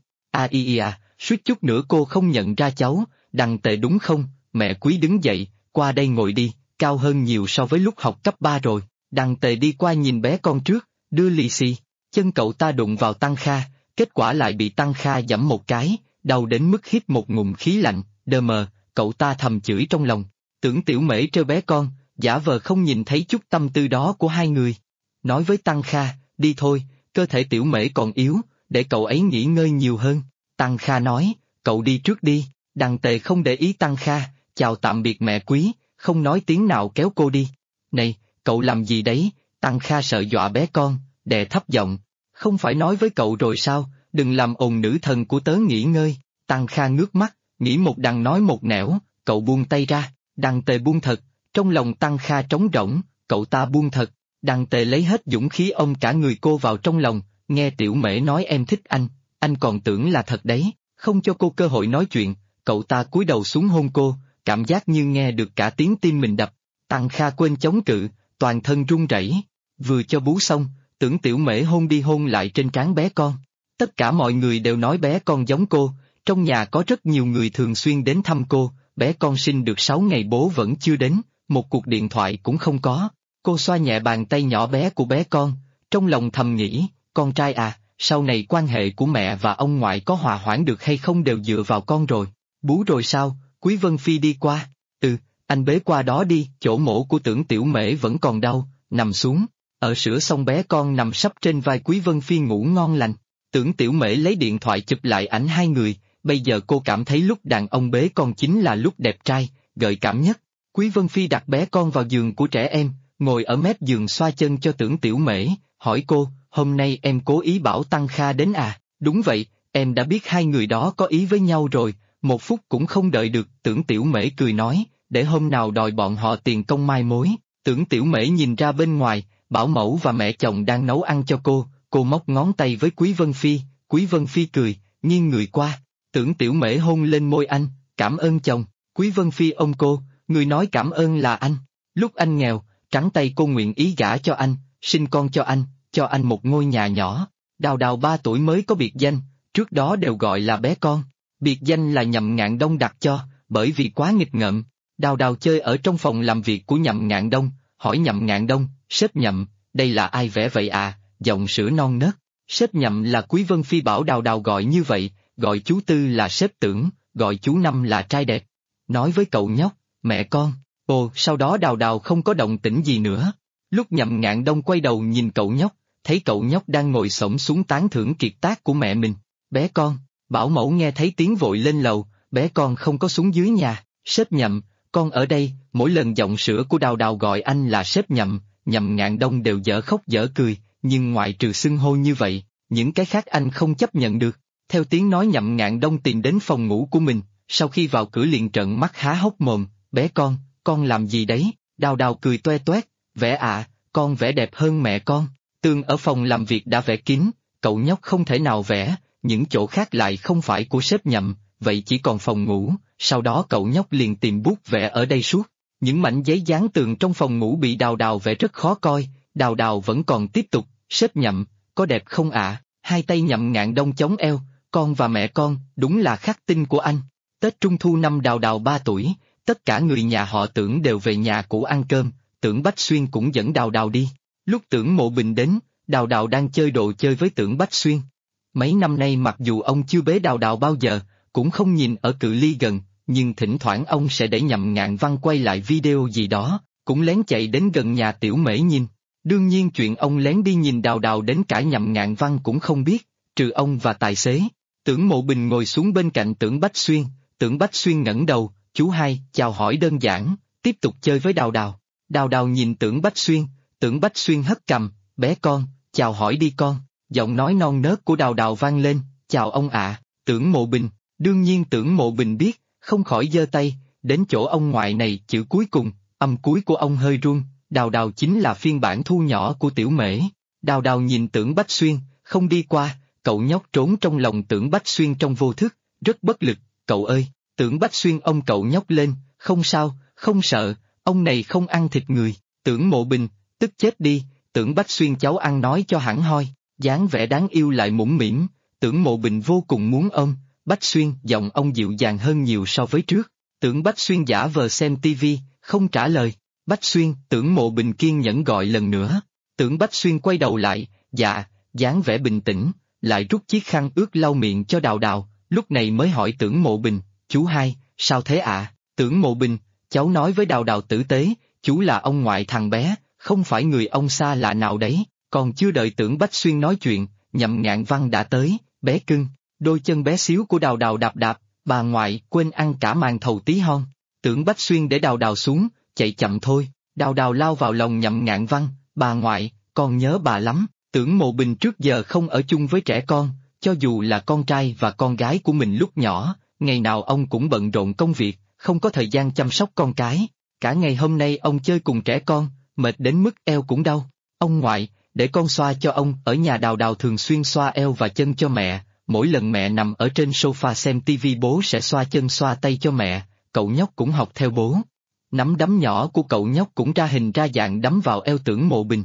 Suýt chút nữa cô không nhận ra cháu, Đằng Tề đúng không? Mẹ Quý đứng dậy, qua đây ngồi đi, cao hơn nhiều so với lúc học cấp 3 rồi. Đằng Tề đi qua nhìn bé con trước, đưa lì xì, chân cậu ta đụng vào Tăng Kha, kết quả lại bị Tăng Kha giẫm một cái, đau đến mức hít một ngụm khí lạnh, đờ mờ, cậu ta thầm chửi trong lòng. Tưởng Tiểu Mễ trêu bé con, giả vờ không nhìn thấy chút tâm tư đó của hai người. Nói với Tăng Kha, đi thôi, cơ thể Tiểu Mễ còn yếu, để cậu ấy nghỉ ngơi nhiều hơn. Tăng Kha nói, cậu đi trước đi. Đằng Tề không để ý Tăng Kha, chào tạm biệt mẹ Quý, không nói tiếng nào kéo cô đi. Này, cậu làm gì đấy? Tăng Kha sợ dọa bé con, đè thấp giọng. Không phải nói với cậu rồi sao, đừng làm ồn nữ thần của tớ nghỉ ngơi. Tăng Kha ngước mắt, nghĩ một đằng nói một nẻo, cậu buông tay ra. Đằng Tề buông thật, trong lòng Tăng Kha trống rỗng, cậu ta buông thật. Đằng Tề lấy hết dũng khí ôm cả người cô vào trong lòng, nghe Tiểu Mễ nói em thích anh còn tưởng là thật đấy, không cho cô cơ hội nói chuyện, cậu ta cúi đầu xuống hôn cô, cảm giác như nghe được cả tiếng tim mình đập. Tăng Kha quên chống cự, toàn thân run rẩy, vừa cho bú xong, Tưởng Tiểu Mễ hôn đi hôn lại trên trán bé con. Tất cả mọi người đều nói bé con giống cô, trong nhà có rất nhiều người thường xuyên đến thăm cô, bé con sinh được 6 ngày bố vẫn chưa đến, một cuộc điện thoại cũng không có. Cô xoa nhẹ bàn tay nhỏ bé của bé con, trong lòng thầm nghĩ, con trai à, sau này quan hệ của mẹ và ông ngoại có hòa hoãn được hay không đều dựa vào con rồi. Bú rồi sao? Quý Vân Phi đi qua. Anh bế qua đó đi, chỗ mổ của Tưởng Tiểu Mễ vẫn còn đau, nằm xuống. Ở sữa xong bé con nằm sấp trên vai Quý Vân Phi ngủ ngon lành. Tưởng Tiểu Mễ lấy điện thoại chụp lại ảnh hai người, bây giờ cô cảm thấy lúc đàn ông bế con chính là lúc đẹp trai, gợi cảm nhất. Quý Vân Phi đặt bé con vào giường của trẻ em, ngồi ở mép giường xoa chân cho Tưởng Tiểu Mễ, hỏi cô, hôm nay em cố ý bảo Tăng Kha đến à? Đúng vậy, em đã biết hai người đó có ý với nhau rồi, một phút cũng không đợi được. Tưởng Tiểu Mễ cười nói, để hôm nào đòi bọn họ tiền công mai mối. Tưởng Tiểu Mễ nhìn ra bên ngoài, bảo mẫu và mẹ chồng đang nấu ăn cho cô móc ngón tay với Quý Vân Phi cười, nghiêng người qua, Tưởng Tiểu Mễ hôn lên môi anh, cảm ơn chồng. Quý Vân Phi ôm cô, người nói cảm ơn là anh, lúc anh nghèo, trắng tay cô nguyện ý gả cho anh, sinh con cho anh một ngôi nhà nhỏ. Đào Đào 3 tuổi mới có biệt danh, trước đó đều gọi là bé con, biệt danh là Nhậm Ngạn Đông đặt cho, bởi vì quá nghịch ngợm. Đào Đào chơi ở trong phòng làm việc của Nhậm Ngạn Đông, hỏi Nhậm Ngạn Đông, sếp Nhậm, đây là ai vẽ vậy à, giọng sữa non nớt. Sếp Nhậm là Quý Vân Phi bảo Đào Đào gọi như vậy, gọi chú Tư là sếp Tưởng, gọi chú Năm là trai đẹp. Nói với cậu nhóc, mẹ con. Sau đó Đào Đào không có động tĩnh gì nữa. Lúc Nhậm Ngạn Đông quay đầu nhìn cậu nhóc, thấy cậu nhóc đang ngồi xổm xuống tán thưởng kiệt tác của mẹ mình. Bé con, bảo mẫu nghe thấy tiếng vội lên lầu, bé con không có xuống dưới nhà. Sếp Nhậm, con ở đây. Mỗi lần giọng sữa của Đào Đào gọi anh là sếp Nhậm, Nhậm Ngạn Đông đều dở khóc dở cười, nhưng ngoại trừ xưng hô như vậy, những cái khác anh không chấp nhận được. Theo tiếng nói Nhậm Ngạn Đông tìm đến phòng ngủ của mình, sau khi vào cửa liền trợn mắt há hốc mồm, bé con làm gì đấy? Đào Đào cười toe toét, vẽ ạ, con vẽ đẹp hơn mẹ con. Tường ở phòng làm việc đã vẽ kín, cậu nhóc không thể nào vẽ, những chỗ khác lại không phải của sếp Nhậm, vậy chỉ còn phòng ngủ. Sau đó cậu nhóc liền tìm bút vẽ ở đây suốt. Những mảnh giấy dán tường trong phòng ngủ bị Đào Đào vẽ rất khó coi, Đào Đào vẫn còn tiếp tục, sếp Nhậm, có đẹp không ạ? Hai tay Nhậm Ngạn Đông chống eo, con và mẹ con, đúng là khắc tinh của anh. Tết Trung Thu năm Đào Đào 3 tuổi, tất cả người nhà họ Tưởng đều về nhà cũ ăn cơm, Tưởng Bách Xuyên cũng dẫn Đào Đào đi. Lúc Tưởng Mộ Bình đến, Đào Đào đang chơi đồ chơi với Tưởng Bách Xuyên. Mấy năm nay mặc dù ông chưa bế Đào Đào bao giờ, cũng không nhìn ở cự ly gần, nhưng thỉnh thoảng ông sẽ để Nhậm Ngạn Văn quay lại video gì đó, cũng lén chạy đến gần nhà Tiểu Mễ nhìn. Đương nhiên chuyện ông lén đi nhìn Đào Đào đến cả Nhậm Ngạn Văn cũng không biết, trừ ông và tài xế. Tưởng Mộ Bình ngồi xuống bên cạnh Tưởng Bách Xuyên, Tưởng Bách Xuyên ngẩng đầu, chú hai, chào hỏi đơn giản, tiếp tục chơi với Đào Đào. Đào Đào nhìn Tưởng Bách Xuyên, Tưởng Bách Xuyên hất cằm, bé con, chào hỏi đi con, giọng nói non nớt của Đào Đào vang lên, chào ông ạ. Tưởng Mộ Bình, đương nhiên Tưởng Mộ Bình biết, không khỏi giơ tay, đến chỗ ông ngoại này chữ cuối cùng, âm cuối của ông hơi run, Đào Đào chính là phiên bản thu nhỏ của Tiểu Mễ. Đào Đào nhìn Tưởng Bách Xuyên, không đi qua, cậu nhóc trốn trong lòng Tưởng Bách Xuyên trong vô thức, rất bất lực, cậu ơi, Tưởng Bách Xuyên ôm cậu nhóc lên, không sao, không sợ, ông này không ăn thịt người. Tưởng Mộ Bình, tức chết đi, Tưởng Bách Xuyên cháu ăn nói cho hẳn hoi, dáng vẻ đáng yêu lại mũm mĩm, Tưởng Mộ Bình vô cùng muốn ôm. Bách Xuyên, giọng ông dịu dàng hơn nhiều so với trước. Tưởng Bách Xuyên giả vờ xem tivi, không trả lời. Bách Xuyên, Tưởng Mộ Bình kiên nhẫn gọi lần nữa. Tưởng Bách Xuyên quay đầu lại, dạ, dáng vẻ bình tĩnh, lại rút chiếc khăn ướt lau miệng cho Đào Đào, lúc này mới hỏi Tưởng Mộ Bình, chú hai, sao thế ạ? Tưởng Mộ Bình, cháu nói với Đào Đào tử tế, chú là ông ngoại thằng bé, không phải người ông xa lạ nào đấy. Còn chưa đợi Tưởng Bách Xuyên nói chuyện, Nhậm Ngạn Văn đã tới, bé cưng. Đôi chân bé xíu của Đào Đào đạp đạp, bà ngoại quên ăn cả màn thầu tí hon. Tưởng Bách Xuyên để Đào Đào xuống, chạy chậm thôi. Đào Đào lao vào lòng Nhậm Ngạn Văn, bà ngoại, con nhớ bà lắm. Tưởng Mộ Bình trước giờ không ở chung với trẻ con, cho dù là con trai và con gái của mình lúc nhỏ, ngày nào ông cũng bận rộn công việc, không có thời gian chăm sóc con cái. Cả ngày hôm nay ông chơi cùng trẻ con, mệt đến mức eo cũng đau. Ông ngoại, để con xoa cho ông. Ở nhà Đào Đào thường xuyên xoa eo và chân cho mẹ. Mỗi lần mẹ nằm ở trên sofa xem tivi bố sẽ xoa chân xoa tay cho mẹ, cậu nhóc cũng học theo bố. Nắm đấm nhỏ của cậu nhóc cũng ra hình ra dạng đấm vào eo Tưởng Mộ Bình.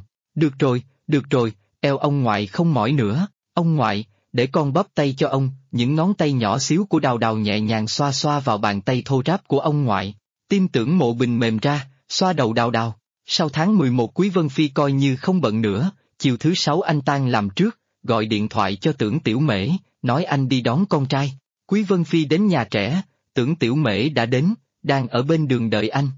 Được rồi, eo ông ngoại không mỏi nữa, ông ngoại, để con bóp tay cho ông. Những ngón tay nhỏ xíu của Đào Đào nhẹ nhàng xoa xoa vào bàn tay thô ráp của ông ngoại. Tim Tưởng Mộ Bình mềm ra, xoa đầu Đào Đào. Sau tháng 11 Quý Vân Phi coi như không bận nữa, chiều thứ 6 anh tan làm trước, gọi điện thoại cho Tưởng Tiểu Mễ, nói anh đi đón con trai. Quý Vân Phi đến nhà trẻ, Tưởng Tiểu Mễ đã đến, đang ở bên đường đợi anh.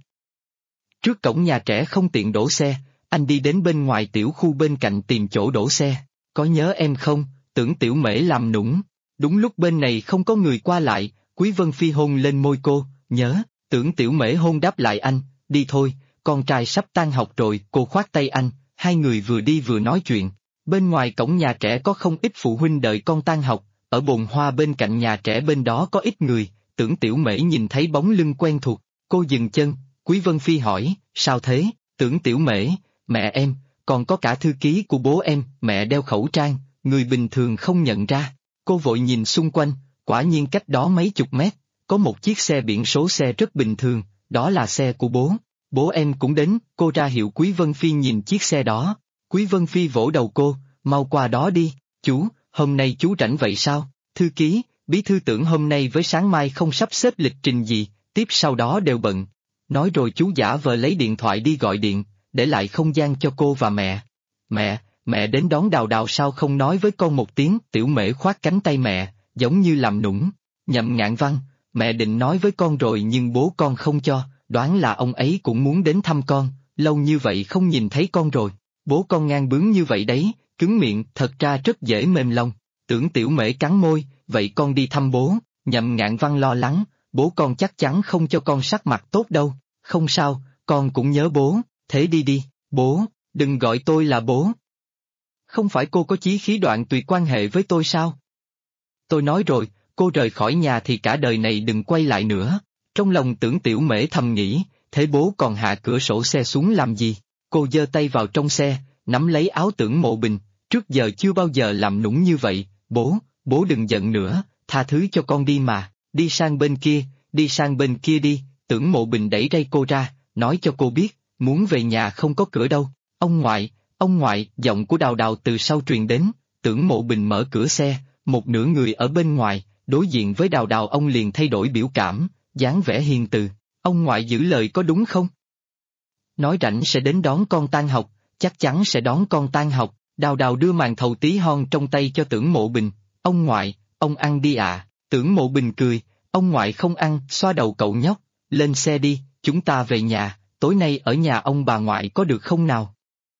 Trước cổng nhà trẻ không tiện đổ xe, anh đi đến bên ngoài tiểu khu bên cạnh tìm chỗ đổ xe. Có nhớ em không? Tưởng Tiểu Mễ làm nũng. Đúng lúc bên này không có người qua lại, Quý Vân Phi hôn lên môi cô, nhớ. Tưởng Tiểu Mễ hôn đáp lại anh, đi thôi, con trai sắp tan học rồi. Cô khoát tay anh, hai người vừa đi vừa nói chuyện. Bên ngoài cổng nhà trẻ có không ít phụ huynh đợi con tan học, ở bồn hoa bên cạnh nhà trẻ bên đó có ít người. Tưởng Tiểu Mễ nhìn thấy bóng lưng quen thuộc, cô dừng chân. Quý Vân Phi hỏi, sao thế? Tưởng Tiểu Mễ, mẹ em, còn có cả thư ký của bố em, mẹ đeo khẩu trang, người bình thường không nhận ra. Cô vội nhìn xung quanh, quả nhiên cách đó mấy chục mét, có một chiếc xe biển số xe rất bình thường, đó là xe của bố. Bố em cũng đến, cô ra hiệu Quý Vân Phi nhìn chiếc xe đó. Quý Vân Phi vỗ đầu cô, mau qua đó đi. Chú, hôm nay chú rảnh vậy sao? Thư ký, bí thư Tưởng hôm nay với sáng mai không sắp xếp lịch trình gì, tiếp sau đó đều bận. Nói rồi chú giả vờ lấy điện thoại đi gọi điện, để lại không gian cho cô và mẹ. Mẹ đến đón Đào Đào sao không nói với con một tiếng? Tiểu Mễ khoát cánh tay mẹ, giống như làm nũng. Nhậm Ngạn Văn, mẹ định nói với con rồi nhưng bố con không cho, đoán là ông ấy cũng muốn đến thăm con, lâu như vậy không nhìn thấy con rồi. Bố con ngang bướng như vậy đấy, cứng miệng, thật ra rất dễ mềm lòng. Tưởng Tiểu Mễ cắn môi, vậy con đi thăm bố. Nhậm Ngạn Văn lo lắng, bố con chắc chắn không cho con sắc mặt tốt đâu. Không sao, con cũng nhớ bố, thế đi đi. Bố, đừng gọi tôi là bố. Không phải cô có chí khí đoạn tuyệt quan hệ với tôi sao? Tôi nói rồi, cô rời khỏi nhà thì cả đời này đừng quay lại nữa. Trong lòng Tưởng Tiểu Mễ thầm nghĩ, thế bố còn hạ cửa sổ xe xuống làm gì? Cô giơ tay vào trong xe, nắm lấy áo Tưởng Mộ Bình, trước giờ chưa bao giờ làm nũng như vậy. Bố đừng giận nữa, tha thứ cho con đi mà, đi sang bên kia đi. Tưởng Mộ Bình đẩy ray cô ra, nói cho cô biết, muốn về nhà không có cửa đâu. Ông ngoại, giọng của Đào Đào từ sau truyền đến. Tưởng Mộ Bình mở cửa xe, một nửa người ở bên ngoài, đối diện với Đào Đào ông liền thay đổi biểu cảm, dáng vẻ hiền từ. Ông ngoại giữ lời có đúng không? nói rảnh sẽ đến đón con tan học, chắc chắn sẽ đón con tan học. Đào Đào đưa màn thầu tí hon trong tay cho Tưởng Mộ Bình, ông ngoại, ông ăn đi ạ. Tưởng Mộ Bình cười, ông ngoại không ăn, xoa đầu cậu nhóc, lên xe đi, chúng ta về nhà, tối nay ở nhà ông bà ngoại có được không nào?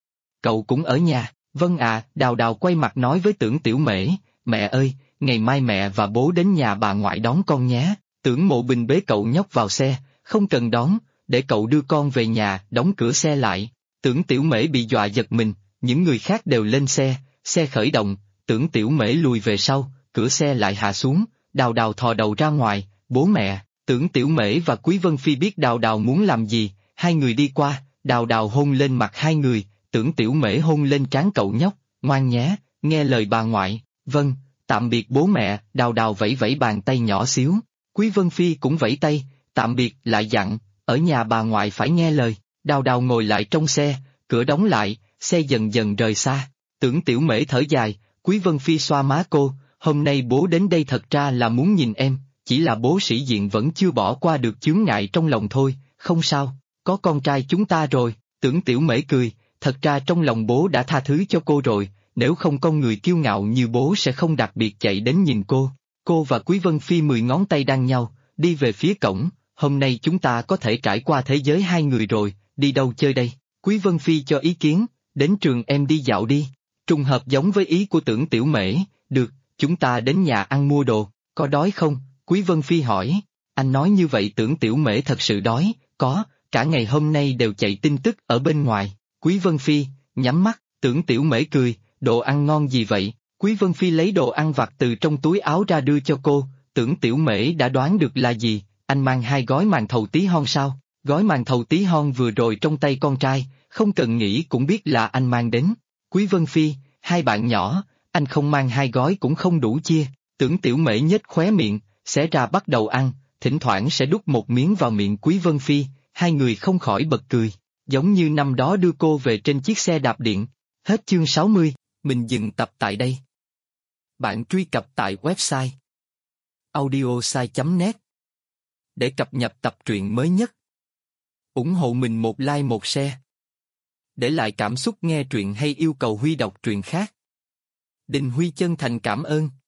Cậu cũng ở nhà, vâng ạ. Đào Đào quay mặt nói với Tưởng Tiểu Mễ, mẹ ơi, ngày mai mẹ và bố đến nhà bà ngoại đón con nhé. Tưởng Mộ Bình bế cậu nhóc vào xe, không cần đón, để cậu đưa con về nhà, đóng cửa xe lại. Tưởng Tiểu Mễ bị dọa giật mình, những người khác đều lên xe khởi động, Tưởng Tiểu Mễ lùi về sau, cửa xe lại hạ xuống, Đào Đào thò đầu ra ngoài, bố mẹ. Tưởng Tiểu Mễ và Quý Vân Phi biết Đào Đào muốn làm gì, hai người đi qua, Đào Đào hôn lên mặt hai người, Tưởng Tiểu Mễ hôn lên trán cậu nhóc, ngoan nhé, nghe lời bà ngoại, vâng, tạm biệt bố mẹ. Đào Đào vẫy vẫy bàn tay nhỏ xíu, Quý Vân Phi cũng vẫy tay, tạm biệt, lại dặn, ở nhà bà ngoại phải nghe lời. Đào Đào ngồi lại trong xe, cửa đóng lại, xe dần dần rời xa. Tưởng Tiểu Mễ thở dài, Quý Vân Phi xoa má cô, hôm nay bố đến đây thật ra là muốn nhìn em, chỉ là bố sĩ diện vẫn chưa bỏ qua được chướng ngại trong lòng thôi, không sao, có con trai chúng ta rồi. Tưởng Tiểu Mễ cười, thật ra trong lòng bố đã tha thứ cho cô rồi, nếu không con người kiêu ngạo như bố sẽ không đặc biệt chạy đến nhìn cô. Cô và Quý Vân Phi 10 ngón tay đan nhau, đi về phía cổng, hôm nay chúng ta có thể trải qua thế giới hai người rồi, đi đâu chơi đây? Quý Vân Phi cho ý kiến, đến trường em đi dạo đi. Trùng hợp giống với ý của Tưởng Tiểu Mễ, được, chúng ta đến nhà ăn mua đồ, có đói không? Quý Vân Phi hỏi, anh nói như vậy Tưởng Tiểu Mễ thật sự đói, có, cả ngày hôm nay đều chạy tin tức ở bên ngoài. Quý Vân Phi, nhắm mắt, Tưởng Tiểu Mễ cười, đồ ăn ngon gì vậy? Quý Vân Phi lấy đồ ăn vặt từ trong túi áo ra đưa cho cô, Tưởng Tiểu Mễ đã đoán được là gì, anh mang 2 gói màn thầu tí hon sao? Gói màn thầu tí hon vừa rồi trong tay con trai, không cần nghĩ cũng biết là anh mang đến. Quý Vân Phi, 2 bạn nhỏ, anh không mang 2 gói cũng không đủ chia. Tưởng Tiểu Mễ nhếch khóe miệng, xé ra bắt đầu ăn, thỉnh thoảng sẽ đút một miếng vào miệng Quý Vân Phi, hai người không khỏi bật cười, giống như năm đó đưa cô về trên chiếc xe đạp điện. Hết chương 60, mình dừng tập tại đây. Bạn truy cập tại website audiosai.net để cập nhật tập truyện mới nhất. Ủng hộ mình một like một share. Để lại cảm xúc nghe truyện hay yêu cầu Huy đọc truyện khác. Đình Huy chân thành cảm ơn.